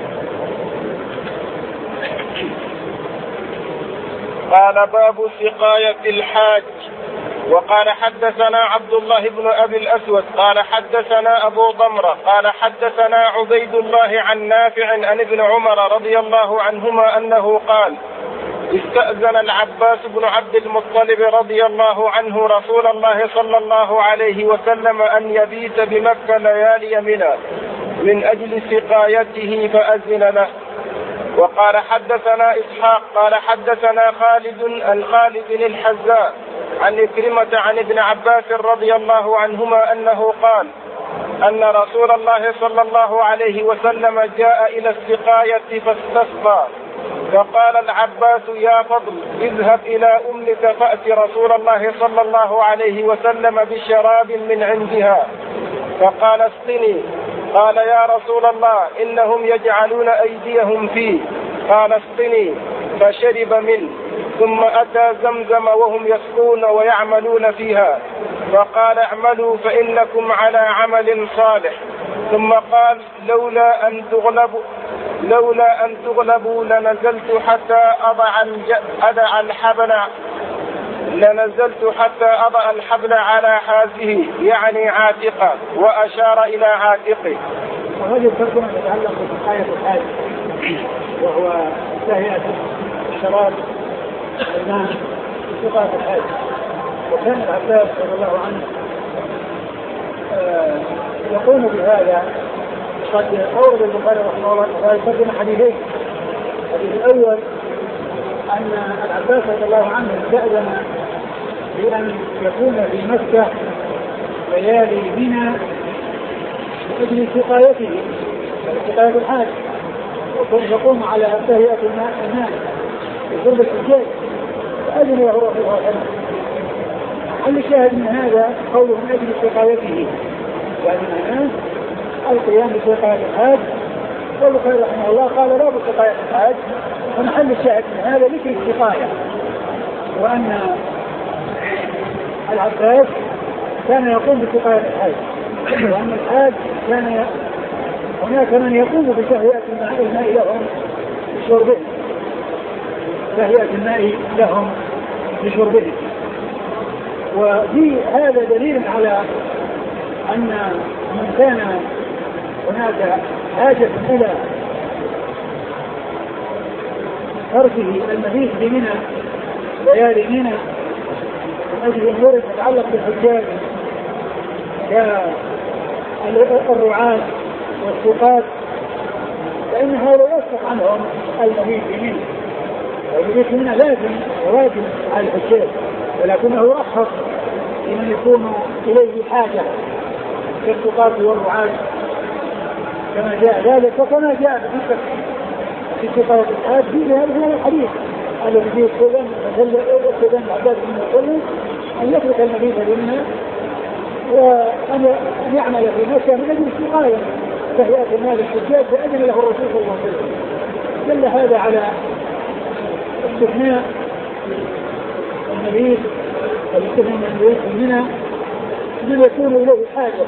قال باب سقاية الحاج. وقال حدثنا عبد الله بن أبي الأسود قال حدثنا أبو ضمرة قال حدثنا عبيد الله عن نافع عن ابن عمر رضي الله عنهما أنه قال استأذن العباس بن عبد المطلب رضي الله عنه رسول الله صلى الله عليه وسلم أن يبيت بمكة ليالي منى من أجل سقايته فأذن له. وقال حدثنا إسحاق قال حدثنا خالد عن خالد الحذاء عن إكرمة عن ابن عباس رضي الله عنهما أنه قال أن رسول الله صلى الله عليه وسلم جاء إلى السقاية فاستسقى فقال العباس يا فضل اذهب إلى أمك فأت رسول الله صلى الله عليه وسلم بشراب من عندها. فقال اسقني. قال يا رسول الله إنهم يجعلون أيديهم فيه. قال اسقني فشرب منه ثم أتى زمزم وهم يسقون ويعملون فيها فقال اعملوا فإنكم على عمل صالح. ثم قال لولا أن تغلبوا لولا أن تغلبوا لنزلت حتى أضع أضع الحبل لنزلت حتى أضع الحبل على حازه يعني عاتقه وأشار إلى عاتقه. وهذه الترجمة تتعلق بسقاية الحاج وهو تهيئة الشراب الماء سقاية الحاج. وكان العباس رضي الله عنه آه يقول بهذا. قد أورد البخاري رحمه الله تعالى يقدم حديثين. الحديث الأول أن العباس رضي الله عنه استأذن بأن يكون في مكة ليالي منى لأجل سقايته سقاية الحاج ويقوم على تهيئة الماء الماء لشرب الحجاج فأذن له رسول الله صلى الله عليه وسلم. هل الشاهد من هذا قوله من أجل سقايته يعني معناه القيام بسقاية الحاج. والبخاري رحمه الله قال لا بسقاية الحاج فمحل الشاهد من هذا ذكر السقاية وأن العباس كان يقوم بسقاية الحاج وأن الحاج كان هناك من يقوم بتهيئة الماء لهم لشربه تهيئة الماء لهم لشربه. وفي هذا دليل على أن من كان هناك حاجة إلى تركه المبيت بمنى ليالي منى من أجل أمور تتعلق بالحجاج كالرعاة والسقاة فإن هذا يصح عنهم المبيت بمنى. والمبيت بمنى لازم وواجب على الحجاج ولكنه يرخص لمن يكون إليه حاجة كالسقاة والرعاة كما جاء ذلك وكما جاء في سقاية الحاج في هذا الحديث الذي فيه السودان السودان عباس بن مسلم أن يترك المبيت بمنى وأن يعمل في مكة من أجل السقاية تهيئة المال الحجاج فأذن له الرسول صلى الله عليه وسلم. دل هذا على استثناء المبيت والاستثناء من المبيت بمنى من يكون إليه حاجة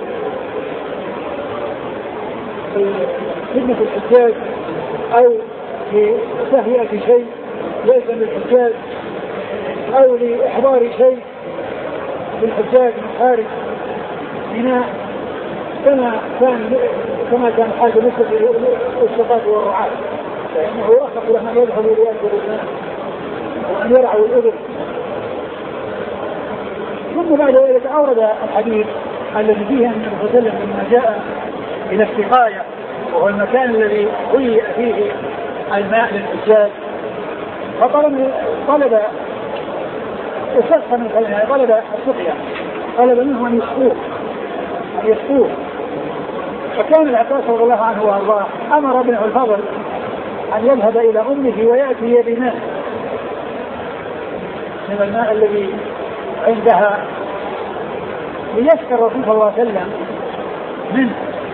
في خدمة الحجاج أو في تهيئة شيء ليس للحجاج أو لإحضار شيء للحجاج من خارج منى كما كان كما كان حاجة مثل السقاة والرعاة فإنه يرخص لهم أن يذهبوا ليأكلوا الماء وأن يرعوا الإبل. ثم بعد ذلك أورد الحديث الذي فيه أن النبي صلى الله عليه وسلم لما جاء إلى السقاية وهو المكان الذي هيئ فيه الماء للحجاج فطلب طلب استسقى من خلالها طلب السقيا طلب منه أن يسقوه أن يسقوه. فكان العباس رضي الله عنه وارضاه أمر ابنه الفضل أن يذهب إلى أمه ويأتي بماء من الماء الذي عندها ليسقى الرسول صلى الله عليه وسلم منه.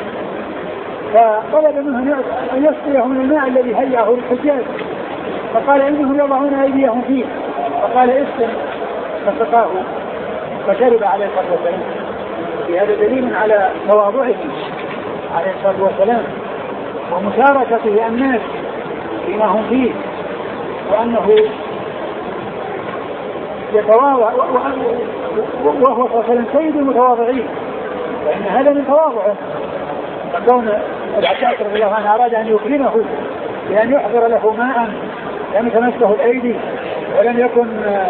فطلب منه أن يسقيه من الماء الذي هيأه للحجاج فقال إنهم يضعون أيديهم فيه فقال اسقم فسقاه فشرب عليه الصلاة والسلام. في هذا دليل على تواضعه عليه الصلاة والسلام ومشاركته الناس فيما هم فيه وأنه يتواضع وهو صلى الله عليه وسلم سيد المتواضعين، فإن هذا من تواضعه. فكون العباس رضي الله عنه أراد أن يكرمه بأن يحضر له ماء لم تمسه الأيدي ولم يكن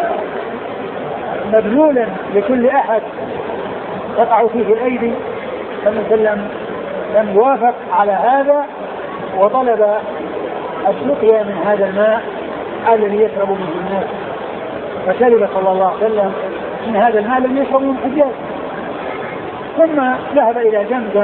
مبذولا لكل أحد تقع فيه الأيدي، فمن سلم لم يوافق على هذا وطلب السقيا من هذا الماء الذي يشرب منه الناس، فشرب صلى الله عليه وسلم من هذا الماء الذي يشرب منه الحجاج. ثم ذهب إلى زمزم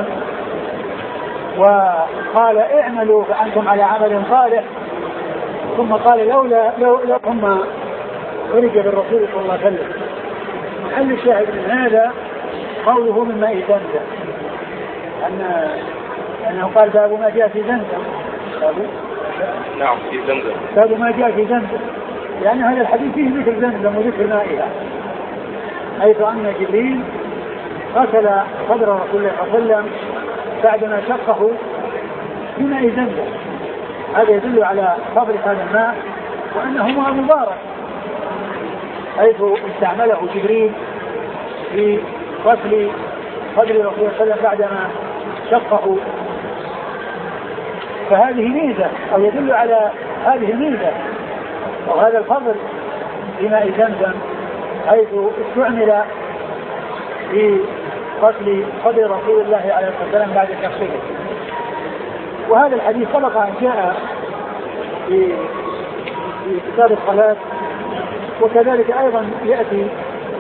وقال اعملوا فأنتم على عمل صالح. ثم قال لولا لو لو ثم خرج بالرسول صلى الله عليه وسلم. محل الشاهد من هذا قوله من ماء زمزم، أن أنه قال باب ما جاء في زمزم. نعم في زمزم. باب ما جاء في زمزم، لأن هذا الحديث فيه ذكر زمزم وذكر مائها، حيث أن جبريل غسل صدر رسول الله صلى الله عليه وسلم بعدما شقه بماء زمزم. هذا يدل على فضل هذا الماء وأنه ماء مبارك، حيث استعمله جبريل في غسل صدر رسول الله صلى الله عليه وسلم بعدما شقه. فهذه ميزة أو يدل على هذه الميزة وهذا الفضل بماء زمزم، حيث استعمل في غسل صدر رسول الله عليه الصلاة والسلام بعد شقه. وهذا الحديث سبق أن جاء في كتاب الصلاة، وكذلك أيضا يأتي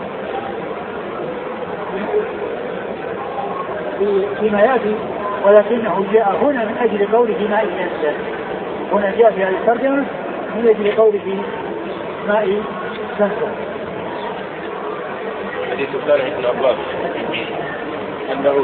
فيما يأتي، ولكنه جاء هنا من أجل قوله ماء زمزم. هنا جاء في هذه الترجمة من أجل قوله ماء زمزم. حديث الثاني ابن عباس أنه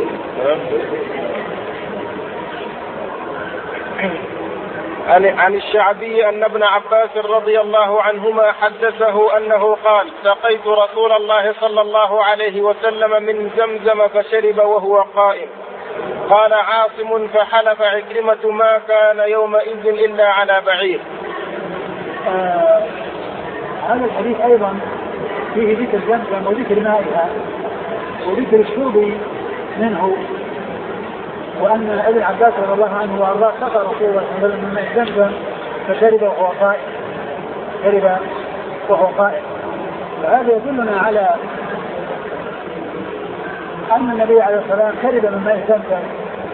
عن عن الشعبي أن ابن عباس رضي الله عنهما حدثه أنه قال سقيت رسول الله صلى الله عليه وسلم من زمزم فشرب وهو قائم. قال عاصم فحلف عكرمة ما كان يومئذ إلا على بعير. آه هذا الحديث أيضا فيه ذكر زمزم وذكر مائها وذكر الشرب منه، وأن ابن عباس رضي الله عنه وأرضاه سقى رسول الله صلى الله عليه وسلم من ماء زمزم فشرب وهو قائم، شرب وهو قائم. فهذا يدلنا على أن النبي عليه الصلاة والسلام شرب من ماء زمزم،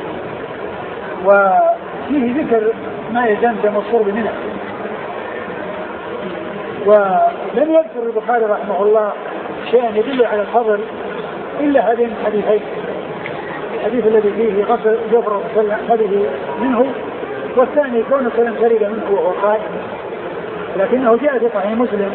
وفيه ذكر ماء زمزم والشرب منه. ولم يذكر البخاري رحمه الله شيئا يدل على الفضل إلا هذين الحديثين، الحديث الذي فيه غسل جبر خذه منه، والثاني كونه سلم شرب منه وهو قائم. لكنه جاء في صحيح مسلم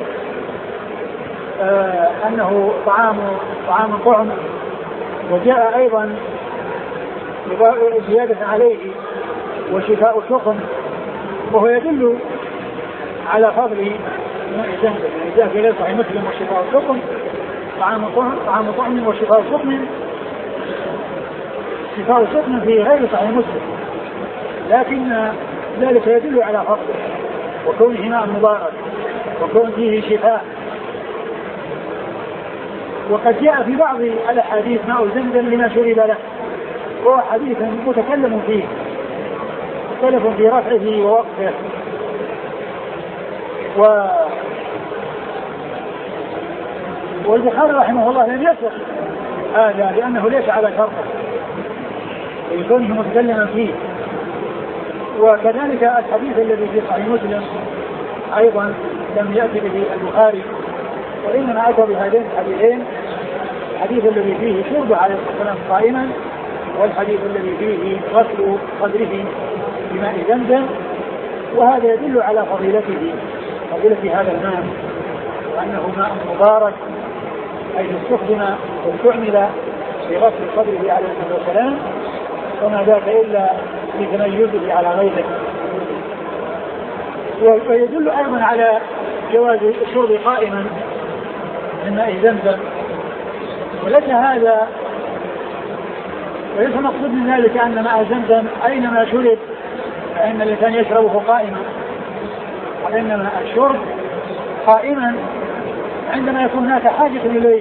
آه أنه طعام طعام طعم، وجاء أيضا زيادة عليه وشفاء سقم، وهو يدل على فضل ماء زمزم. يعني جاء في غير صحيح مسلم وشفاء سقم طعام طعم طعام طعم وشفاء سقم، شفاء سقم في غير صحيح مسلم، لكن ذلك يدل على فضله وكونه ماء مبارك وكون فيه شفاء. وقد جاء في بعض الأحاديث ماء زمزم لما شرب له، وهو حديث متكلم فيه مختلف في رفعه ووقفه. و والبخاري رحمه الله لم يسق هذا لأنه ليس على شرطه ويكونه متكلما فيه. وكذلك الحديث الذي في صحيح مسلم أيضا لم يأتي به البخاري، وإنما أتى بهذين الحديثين، الحديث الذي فيه شرب عليه الصلاة والسلام قائما، والحديث الذي فيه غسل صدره بماء زمزم. وهذا يدل على فضيلته، فضيلة هذا الماء، وأنه ماء مبارك حيث استخدم واستعمل في غسل صدره عليه الصلاة والسلام، وما ذاك إلا لتميزه على غيره. ويدل أيضا على جواز الشرب قائما من ماء زمزم، وليس هذا وليس مقصود من ذلك أن ماء زمزم أينما شرب فإن الإنسان يشربه قائما، وإنما الشرب قائما وعندما يكون هناك حاجة إليه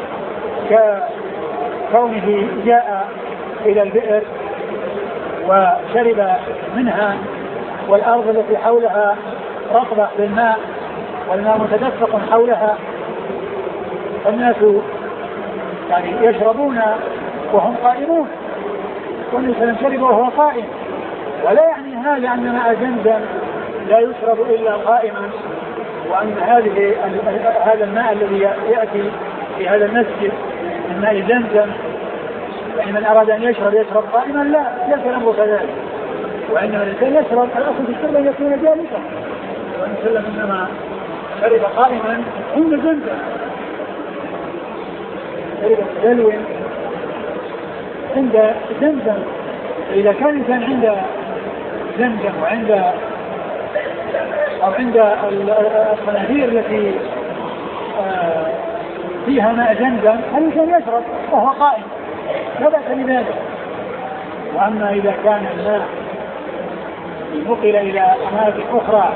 ككونه جاء إلى البئر وشرب منها والأرض التي حولها رطبة بالماء والماء متدفق حولها، الناس يعني يشربون وهم قائمون، والنبي صلى الله عليه وسلم شرب وهو قائم. ولا يعني هذا أن ماء زمزم لا يشرب إلا قائما، وأن هذه هذا الماء الذي يأتي في هذا المسجد من ماء زمزم يعني من أراد أن يشرب يشرب قائما، لا ليس الأمر كذلك. وإنما الإنسان يشرب الأصل في الشرب أن يكون جالسا، وأن سلم إنما شرب قائما عند زمزم، شرب دلو عند زمزم. إذا كان الإنسان عند زمزم وعند أو عند الخنازير التي فيها ماء زمزم الإنسان يشرب وهو قائم لا بأس بذلك. وأما إذا كان الماء نقل إلى أماكن أخرى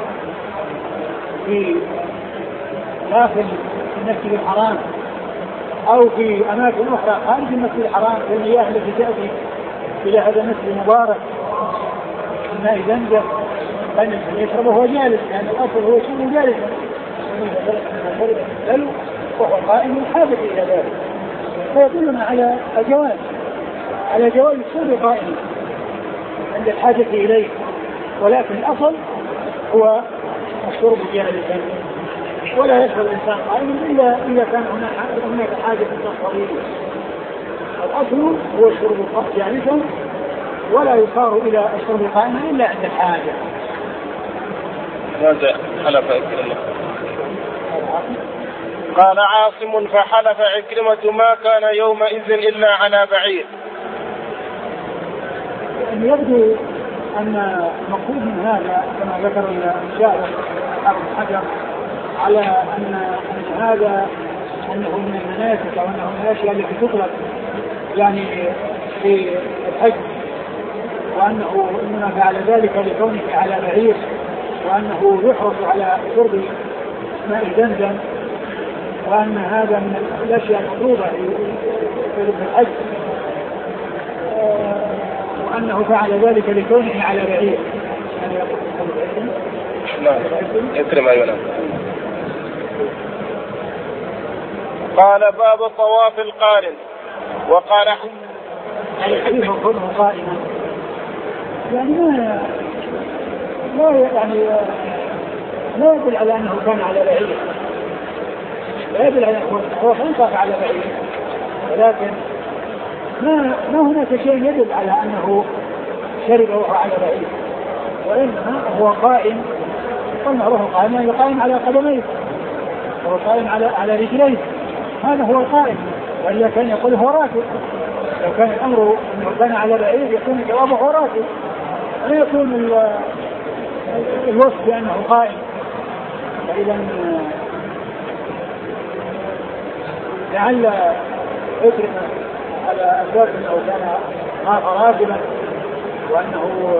في داخل المسجد الحرام أو في أماكن أخرى خارج المسجد الحرام كالمياه التي تأتي إلى هذا المسجد المبارك ماء زمزم فإن يشرب وهو جالس، لأن يعني الأصل هو يشرب جالسا وهو قائم الحاجة إلى ذلك، فيدلنا على الجواز على جواز الشرب قائما عند الحاجة إليه، ولكن الأصل هو الشرب جالسا، ولا يشرب الإنسان قائما إلا إذا كان هناك حاجة ضرورية. الأصل هو الشرب جالسا، ولا يصار إلى الشرب قائما إلا عند الحاجة. ماذا حلف عكرمة؟ قال عاصم فحلف عكرمة ما كان يومئذ إلا على بعير. يعني يبدو أن مقصود من هذا كما ذكر الشاعر ابن حجر على أن هذا أنه من المناسك أو أنه من الأشياء التي تطلق يعني في الحج، وأنه إنما فعل ذلك لكونه على بعير، وأنه يحرص على شرب ماء زمزم، وأن هذا من الأشياء المطلوبة في الحج، وأنه فعل ذلك لكونه على بعير. نعم يكرم أيوة. قال باب طواف القارن. وقال الحديث كله قائما يعني ما لا يعني لا يدل على أنه كان على بعير، لا يدل على أنه هو كان على بعير، ولكن ما ما هناك شيء يدل على أنه شرب وهو على بعير، وإنما هو قائم، قلنا هو قائم يعني قائم على قدميه، هو قائم على على رجليه، هذا هو القائم. وإلا كان يقول هو راكب، لو كان الأمر أنه كان على بعير يكون جوابه هو راكب، لا يكون الوصف بأنه قائم. فإذا لعل عكرمة على أساس أنه كان راكبا، وأنه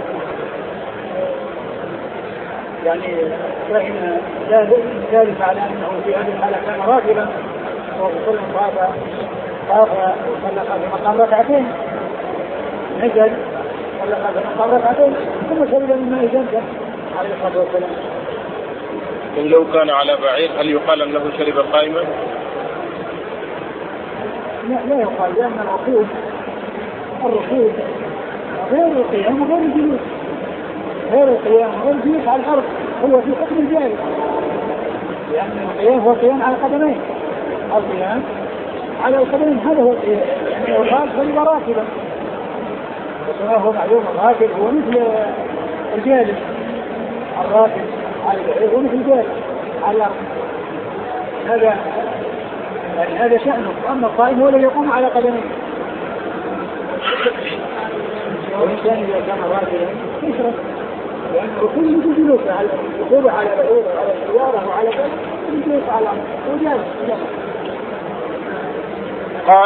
يعني فهم ذلك على أنه في هذه الحالة كان راكبا، وصلى طاف طاف وصلى في مقام ركعتين، نزل صلى في مقام ركعتين ثم شرب من ماء زمزم عليه الصلاة والسلام. لو كان على بعير هل يقال أنه شرب قائما؟ لا لا يقال، لأن الركوب الركوب غير القيام وغير الجلوس، غير القيام وغير الجلوس على الأرض، هو في حكم الجالس، لأن القيام هو القيام على القدمين، القيام على القدمين هذا هو القيام، يعني يقال شرب راكبا، وهو معلوم الراكب هو مثل الجالس، الراكب على البعير هو مثل الجالس على الأرض، هذا يعني هذا شأنه. وأما القائم هو الذي يقوم على قدميه، والإنسان إذا كان راكبا يشرب، لأنه كل مثل جلوس على الركوب على بعير وعلى السيارة وعلى كذا جلوس على الأرض وجالس. قال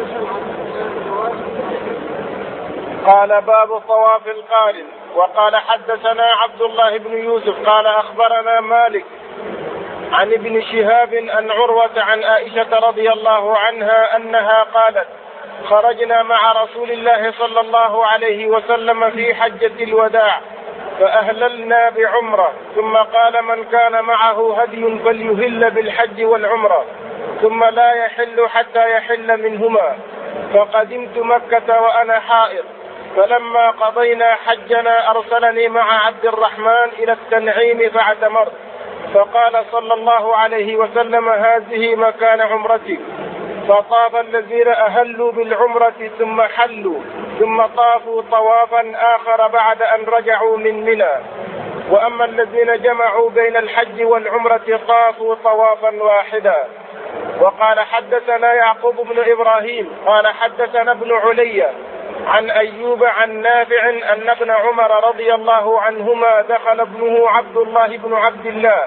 قال باب طواف القارن. وقال حدثنا عبد الله بن يوسف قال أخبرنا مالك عن ابن شهاب عن عروة عن عائشة رضي الله عنها أنها قالت: خرجنا مع رسول الله صلى الله عليه وسلم في حجة الوداع فأهللنا بعمرة، ثم قال: من كان معه هدي فليهل بالحج والعمرة، ثم لا يحل حتى يحل منهما. فقدمت مكة وأنا حائض، فلما قضينا حجنا أرسلني مع عبد الرحمن إلى التنعيم فاعتمرت، فقال صلى الله عليه وسلم: هذه مكان عمرتك. فطاف الذين أهلوا بالعمرة ثم حلوا، ثم طافوا طوافا آخر بعد أن رجعوا من منى. وأما الذين جمعوا بين الحج والعمرة طافوا طوافا واحدا. وقال: حدثنا يعقوب بن إبراهيم قال حدثنا ابن علي عن أيوب عن نافع أن ابن عمر رضي الله عنهما دخل ابنه عبد الله بن عبد الله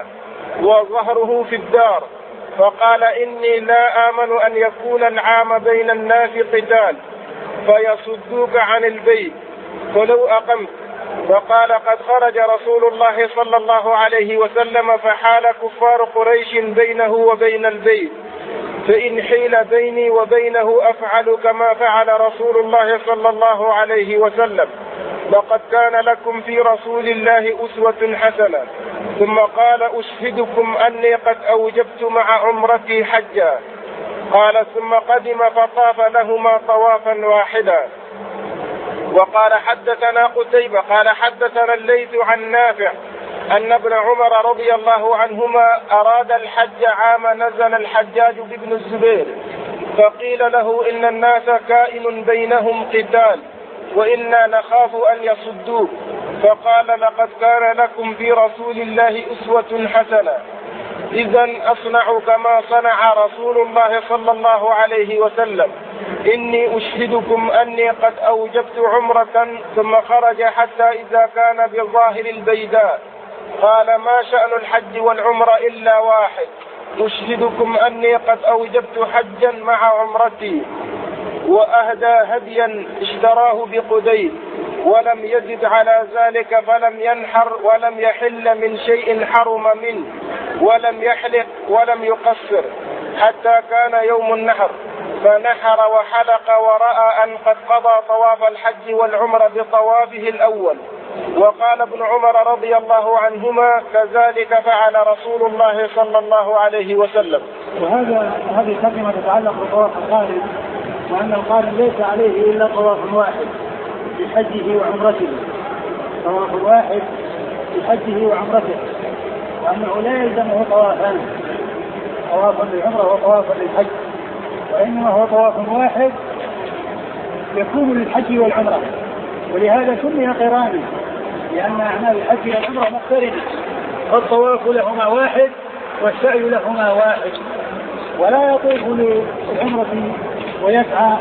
وظهره في الدار، فقال: إني لا آمن أن يكون العام بين الناس قتال فيصدوك عن البيت فلو أقمت. فقال: قد خرج رسول الله صلى الله عليه وسلم فحال كفار قريش بينه وبين البيت، فإن حيل بيني وبينه أفعل كما فعل رسول الله صلى الله عليه وسلم، لقد كان لكم في رسول الله أسوة حسنة. ثم قال: أشهدكم أني قد أوجبت مع عمرتي حجا. قال: ثم قدم فطاف لهما طوافا واحدا. وقال: حدثنا قتيبة قال حدثنا الليث عن نافع أن ابن عمر رضي الله عنهما أراد الحج عام نزل الحجاج بن الزبير، فقيل له: إن الناس كائن بينهم قتال وإنا نخاف أن يصدوك. فقال: لقد كان لكم في رسول الله أسوة حسنة، إذن أصنع كما صنع رسول الله صلى الله عليه وسلم. إني أشهدكم أني قد أوجبت عمرة. ثم خرج حتى إذا كان بظاهر البيداء قال: ما شأن الحج والعمرة إلا واحد، أشهدكم أني قد أوجبت حجا مع عمرتي. وأهدى هديا اشتراه بقديد ولم يزد على ذلك، فلم ينحر ولم يحل من شيء حرم منه، ولم يحلق ولم يقصر حتى كان يوم النحر، فنحر وحلق ورأى أن قد قضى طواف الحج والعمرة بطوافه الأول. وقال ابن عمر رضي الله عنهما: كذلك فعل رسول الله صلى الله عليه وسلم. وهذا هذه ترجمة تتعلق بطواف القارن، وأن القارن ليس عليه إلا طواف واحد بحجه وعمرته، طواف واحد بحجه وعمرته، وأنه لا يلزمه طوافان، طواف للعمرة وطواف للحج، وإنما هو طواف واحد يكون للحج والعمرة. ولهذا سمي قرانا، لأن أعمال الحج والعمرة مقترنة، فالطواف لهما واحد والسعي لهما واحد. ولا يطوف للعمرة ويسعى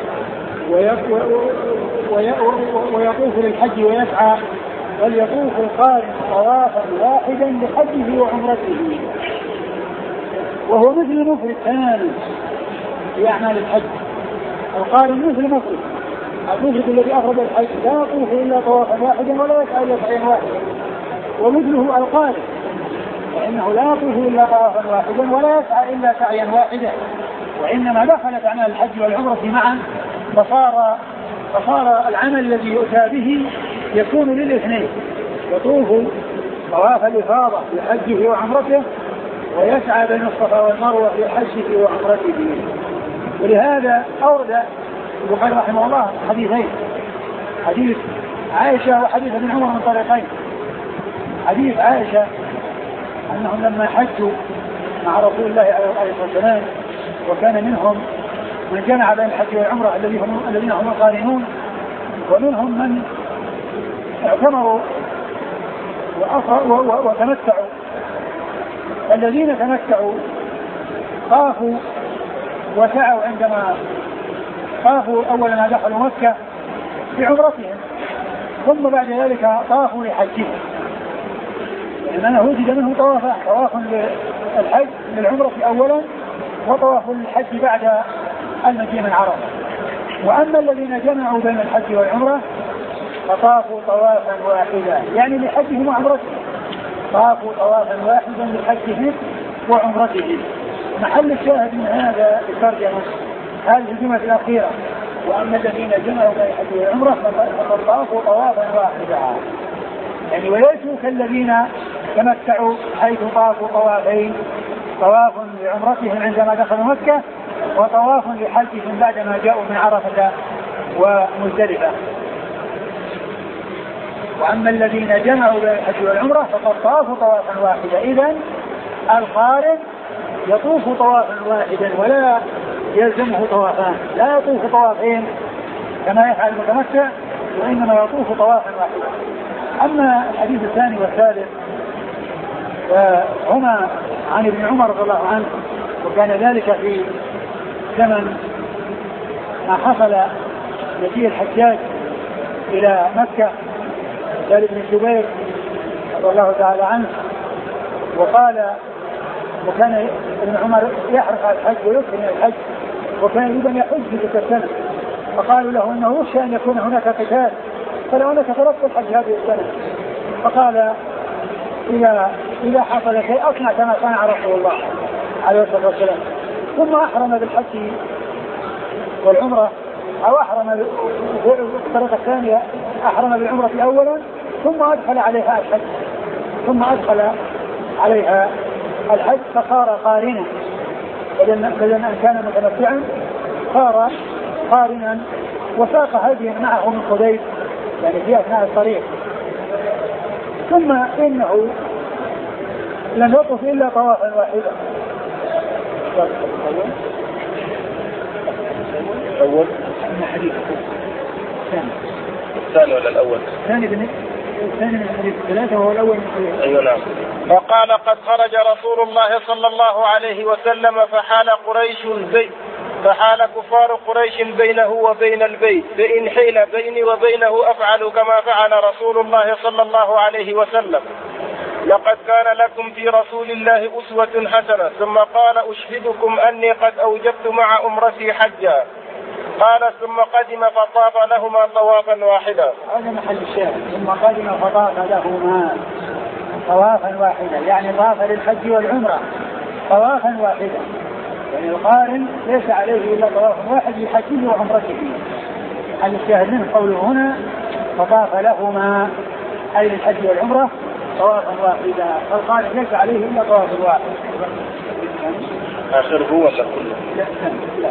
ويطوف للحج ويسعى، بل يطوف القارن طوافا واحدا لحجه وعمرته، وهو مثل المفرد تماما في أعمال الحج. القارن مثل المفرد، المفرد الذي أفرد الحج لا يطوف إلا طوافا واحدا ولا يسعى إلا سعيا واحدا، ومثله القارن فإنه لا يطوف إلا طوافا واحدا ولا يسعى إلا سعيا واحدا، وإنما دخلت أعمال الحج والعمرة معا، فصار فصار العمل الذي يؤتى به يكون للاثنين، يطوف طواف الإفاضة لحجه وعمرته، ويسعى بين الصفا والمروة لحجه وعمرته. ولهذا أورد البخاري رحمه الله حديثين، حديث عائشة وحديث ابن عمر من طريقين. حديث عائشة أنهم لما حجوا مع رسول الله عليه الصلاة والسلام، وكان منهم من جمع بين الحج والعمرة الذين هم القارنون، ومنهم من اعتمروا وتمتعوا. الذين تمتعوا طافوا وسعوا عندما طافوا أول ما دخلوا مكة بعمرتهم، ثم بعد ذلك طافوا لحجهم، لأنه وجد منه طوافا، طواف للحج للعمرة أولا، وطواف للحج بعد المجيء من عرفة. وأما الذين جمعوا بين الحج والعمرة فطافوا طوافا واحدا، يعني لحجهم وعمرتهم، طافوا طوافا واحدا لحجهم وعمرته. محل الشاهد من هذا الترجمة هذه الجملة الأخيرة: وأما الذين جمعوا بين الحج والعمرة فقد طافوا طوافا واحدا. يعني وليسوا كالذين تمتعوا حيث طافوا طوافين، طواف لعمرتهم عندما دخلوا مكة وطواف لحجهم بعدما جاءوا من عرفة ومزدلفة. وأما الذين جمعوا بين الحج والعمرة فقد طافوا طوافا واحدا. إذن القارن يطوف طوافا واحدا ولا يلزمه طوافان، لا يطوف طوافين كما يفعل المتمتع، وإنما يطوف طوافا واحدا. أما الحديث الثاني والثالث فهما عن ابن عمر رضي الله عنه، وكان ذلك في زمن ما حصل مجيء الحجاج إلى مكة، قال ابن الزبير رضي الله تعالى عنه، وقال وكان ابن عمر يحرص على الحج ويكثر من الحج، وكان يريد أن يحج في تلك السنة، فقالوا له انه يخشى ان يكون هناك قتال، فلو انك تركت الحج هذه السنة. فقال اذا اذا حصل شيء اصنع كما صنع رسول الله عليه الصلاة والسلام. ثم احرم بالحج والعمرة، او احرم بالطريقة الثانية، احرم بالعمرة اولا ثم ادخل عليها الحج ثم ادخل عليها الحج فصار قارنا، بدل ان كان متمتعا صار قارنا، وساق هديا معه من حديبية يعني في اثناء الطريق. ثم انه لم يطف الا طوافا واحدا. الاول حديث الثاني الثاني ولا الاول؟ الثاني الثاني من الحديث الثلاثة وهو الأول من الحديث. أيوة نعم. وقال قد خرج رسول الله صلى الله عليه وسلم فحال قريش البيت فحال كفار قريش بينه وبين البيت، فإن حيل بيني وبينه أفعل كما فعل رسول الله صلى الله عليه وسلم. لقد كان لكم في رسول الله أسوة حسنة. ثم قال أشهدكم أني قد أوجبت مع أمرتي حجا. قال ثم قدم فطاف لهما طوافا واحدا. هذا محل الشاهد. ثم قدم فطاف لهما طوافا واحدا، يعني طاف للحج والعمرة طوافا واحدا. يعني القارن ليس عليه إلا طواف واحد لحجه وعمرته. محل الشاهد منه قوله هنا فطاف لهما أي للحج والعمرة طوافا واحدا، فالقارن ليس عليه إلا طواف واحد. آخر هو ولا كله؟ لا لا.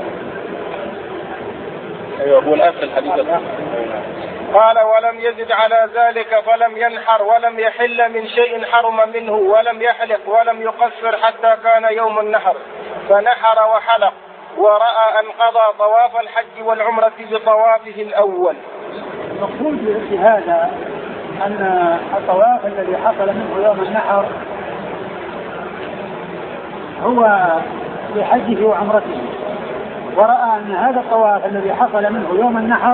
أيوة هو الآخر الحديث. قال ولم يزد على ذلك فلم ينحر ولم يحل من شيء حرم منه ولم يحلق ولم يقصر حتى كان يوم النحر، فنحر وحلق ورأى أن قضى طواف الحج والعمرة بطوافه الأول. المقصود بهذا أن الطواف الذي حصل منه يوم النحر هو لحجه وعمرته، ورأى أن هذا الطواف الذي حصل منه يوم النحر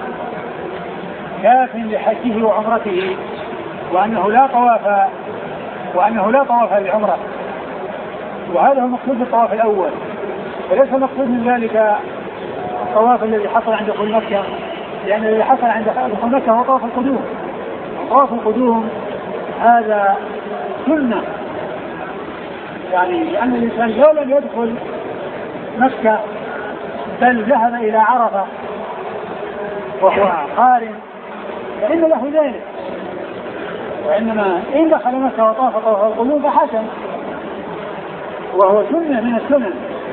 كاف لحجه وعمرته، وأنه لا طواف وأنه لا طواف للعمرة. وهذا هو المقصود بالطواف الأول، وليس المقصود من ذلك الطواف الذي حصل عند دخول مكة، لأن الذي حصل عند دخول مكة هو طواف القدوم. طواف القدوم هذا سنة، يعني لأن الإنسان لو لم يدخل مكة بل ذهب إلى عرفة وهو قارن فإن له ذلك، وإنما إن دخل مكة وطاف طواف القدوم فحسن، وهو سنة من السنن.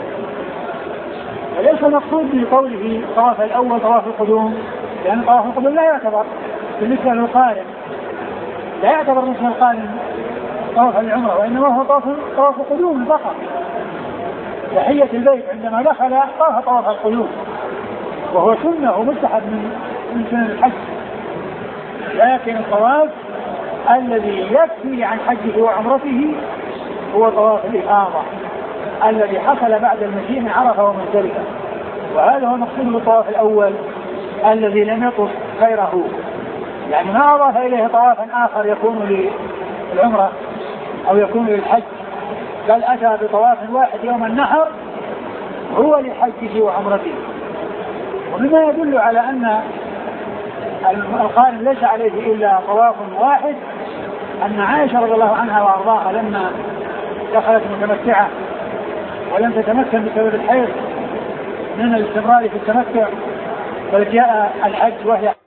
وليس المقصود بقوله طواف الأول طواف القدوم، لأن طواف القدوم لا يعتبر بالنسبة للقارن، لا يعتبر بالنسبة للقارن طواف العمرة، وإنما هو طواف طواف القدوم فقط. تحية البيت عندما دخل طاف طواف القدوم، وهو سنة ومستحب من سنن الحج. لكن الطواف الذي يكفي عن حجه وعمرته هو طواف الإفاضة الذي حصل بعد المجيء من عرفة ومزدلفة، وهذا هو المقصود بالطواف الأول الذي لم يطف غيره، يعني ما أضاف إليه طوافا آخر يكون للعمرة أو يكون للحج، بل أتى بطواف واحد يوم النحر هو لحجه وعمرته. ومما يدل على أن القارن ليس عليه إلا طواف واحد أن عائشة رضي الله عنها وأرضاها لما دخلت متمتعة ولم تتمكن بسبب الحيض من الاستمرار في التمتع، بل جاء الحج وهي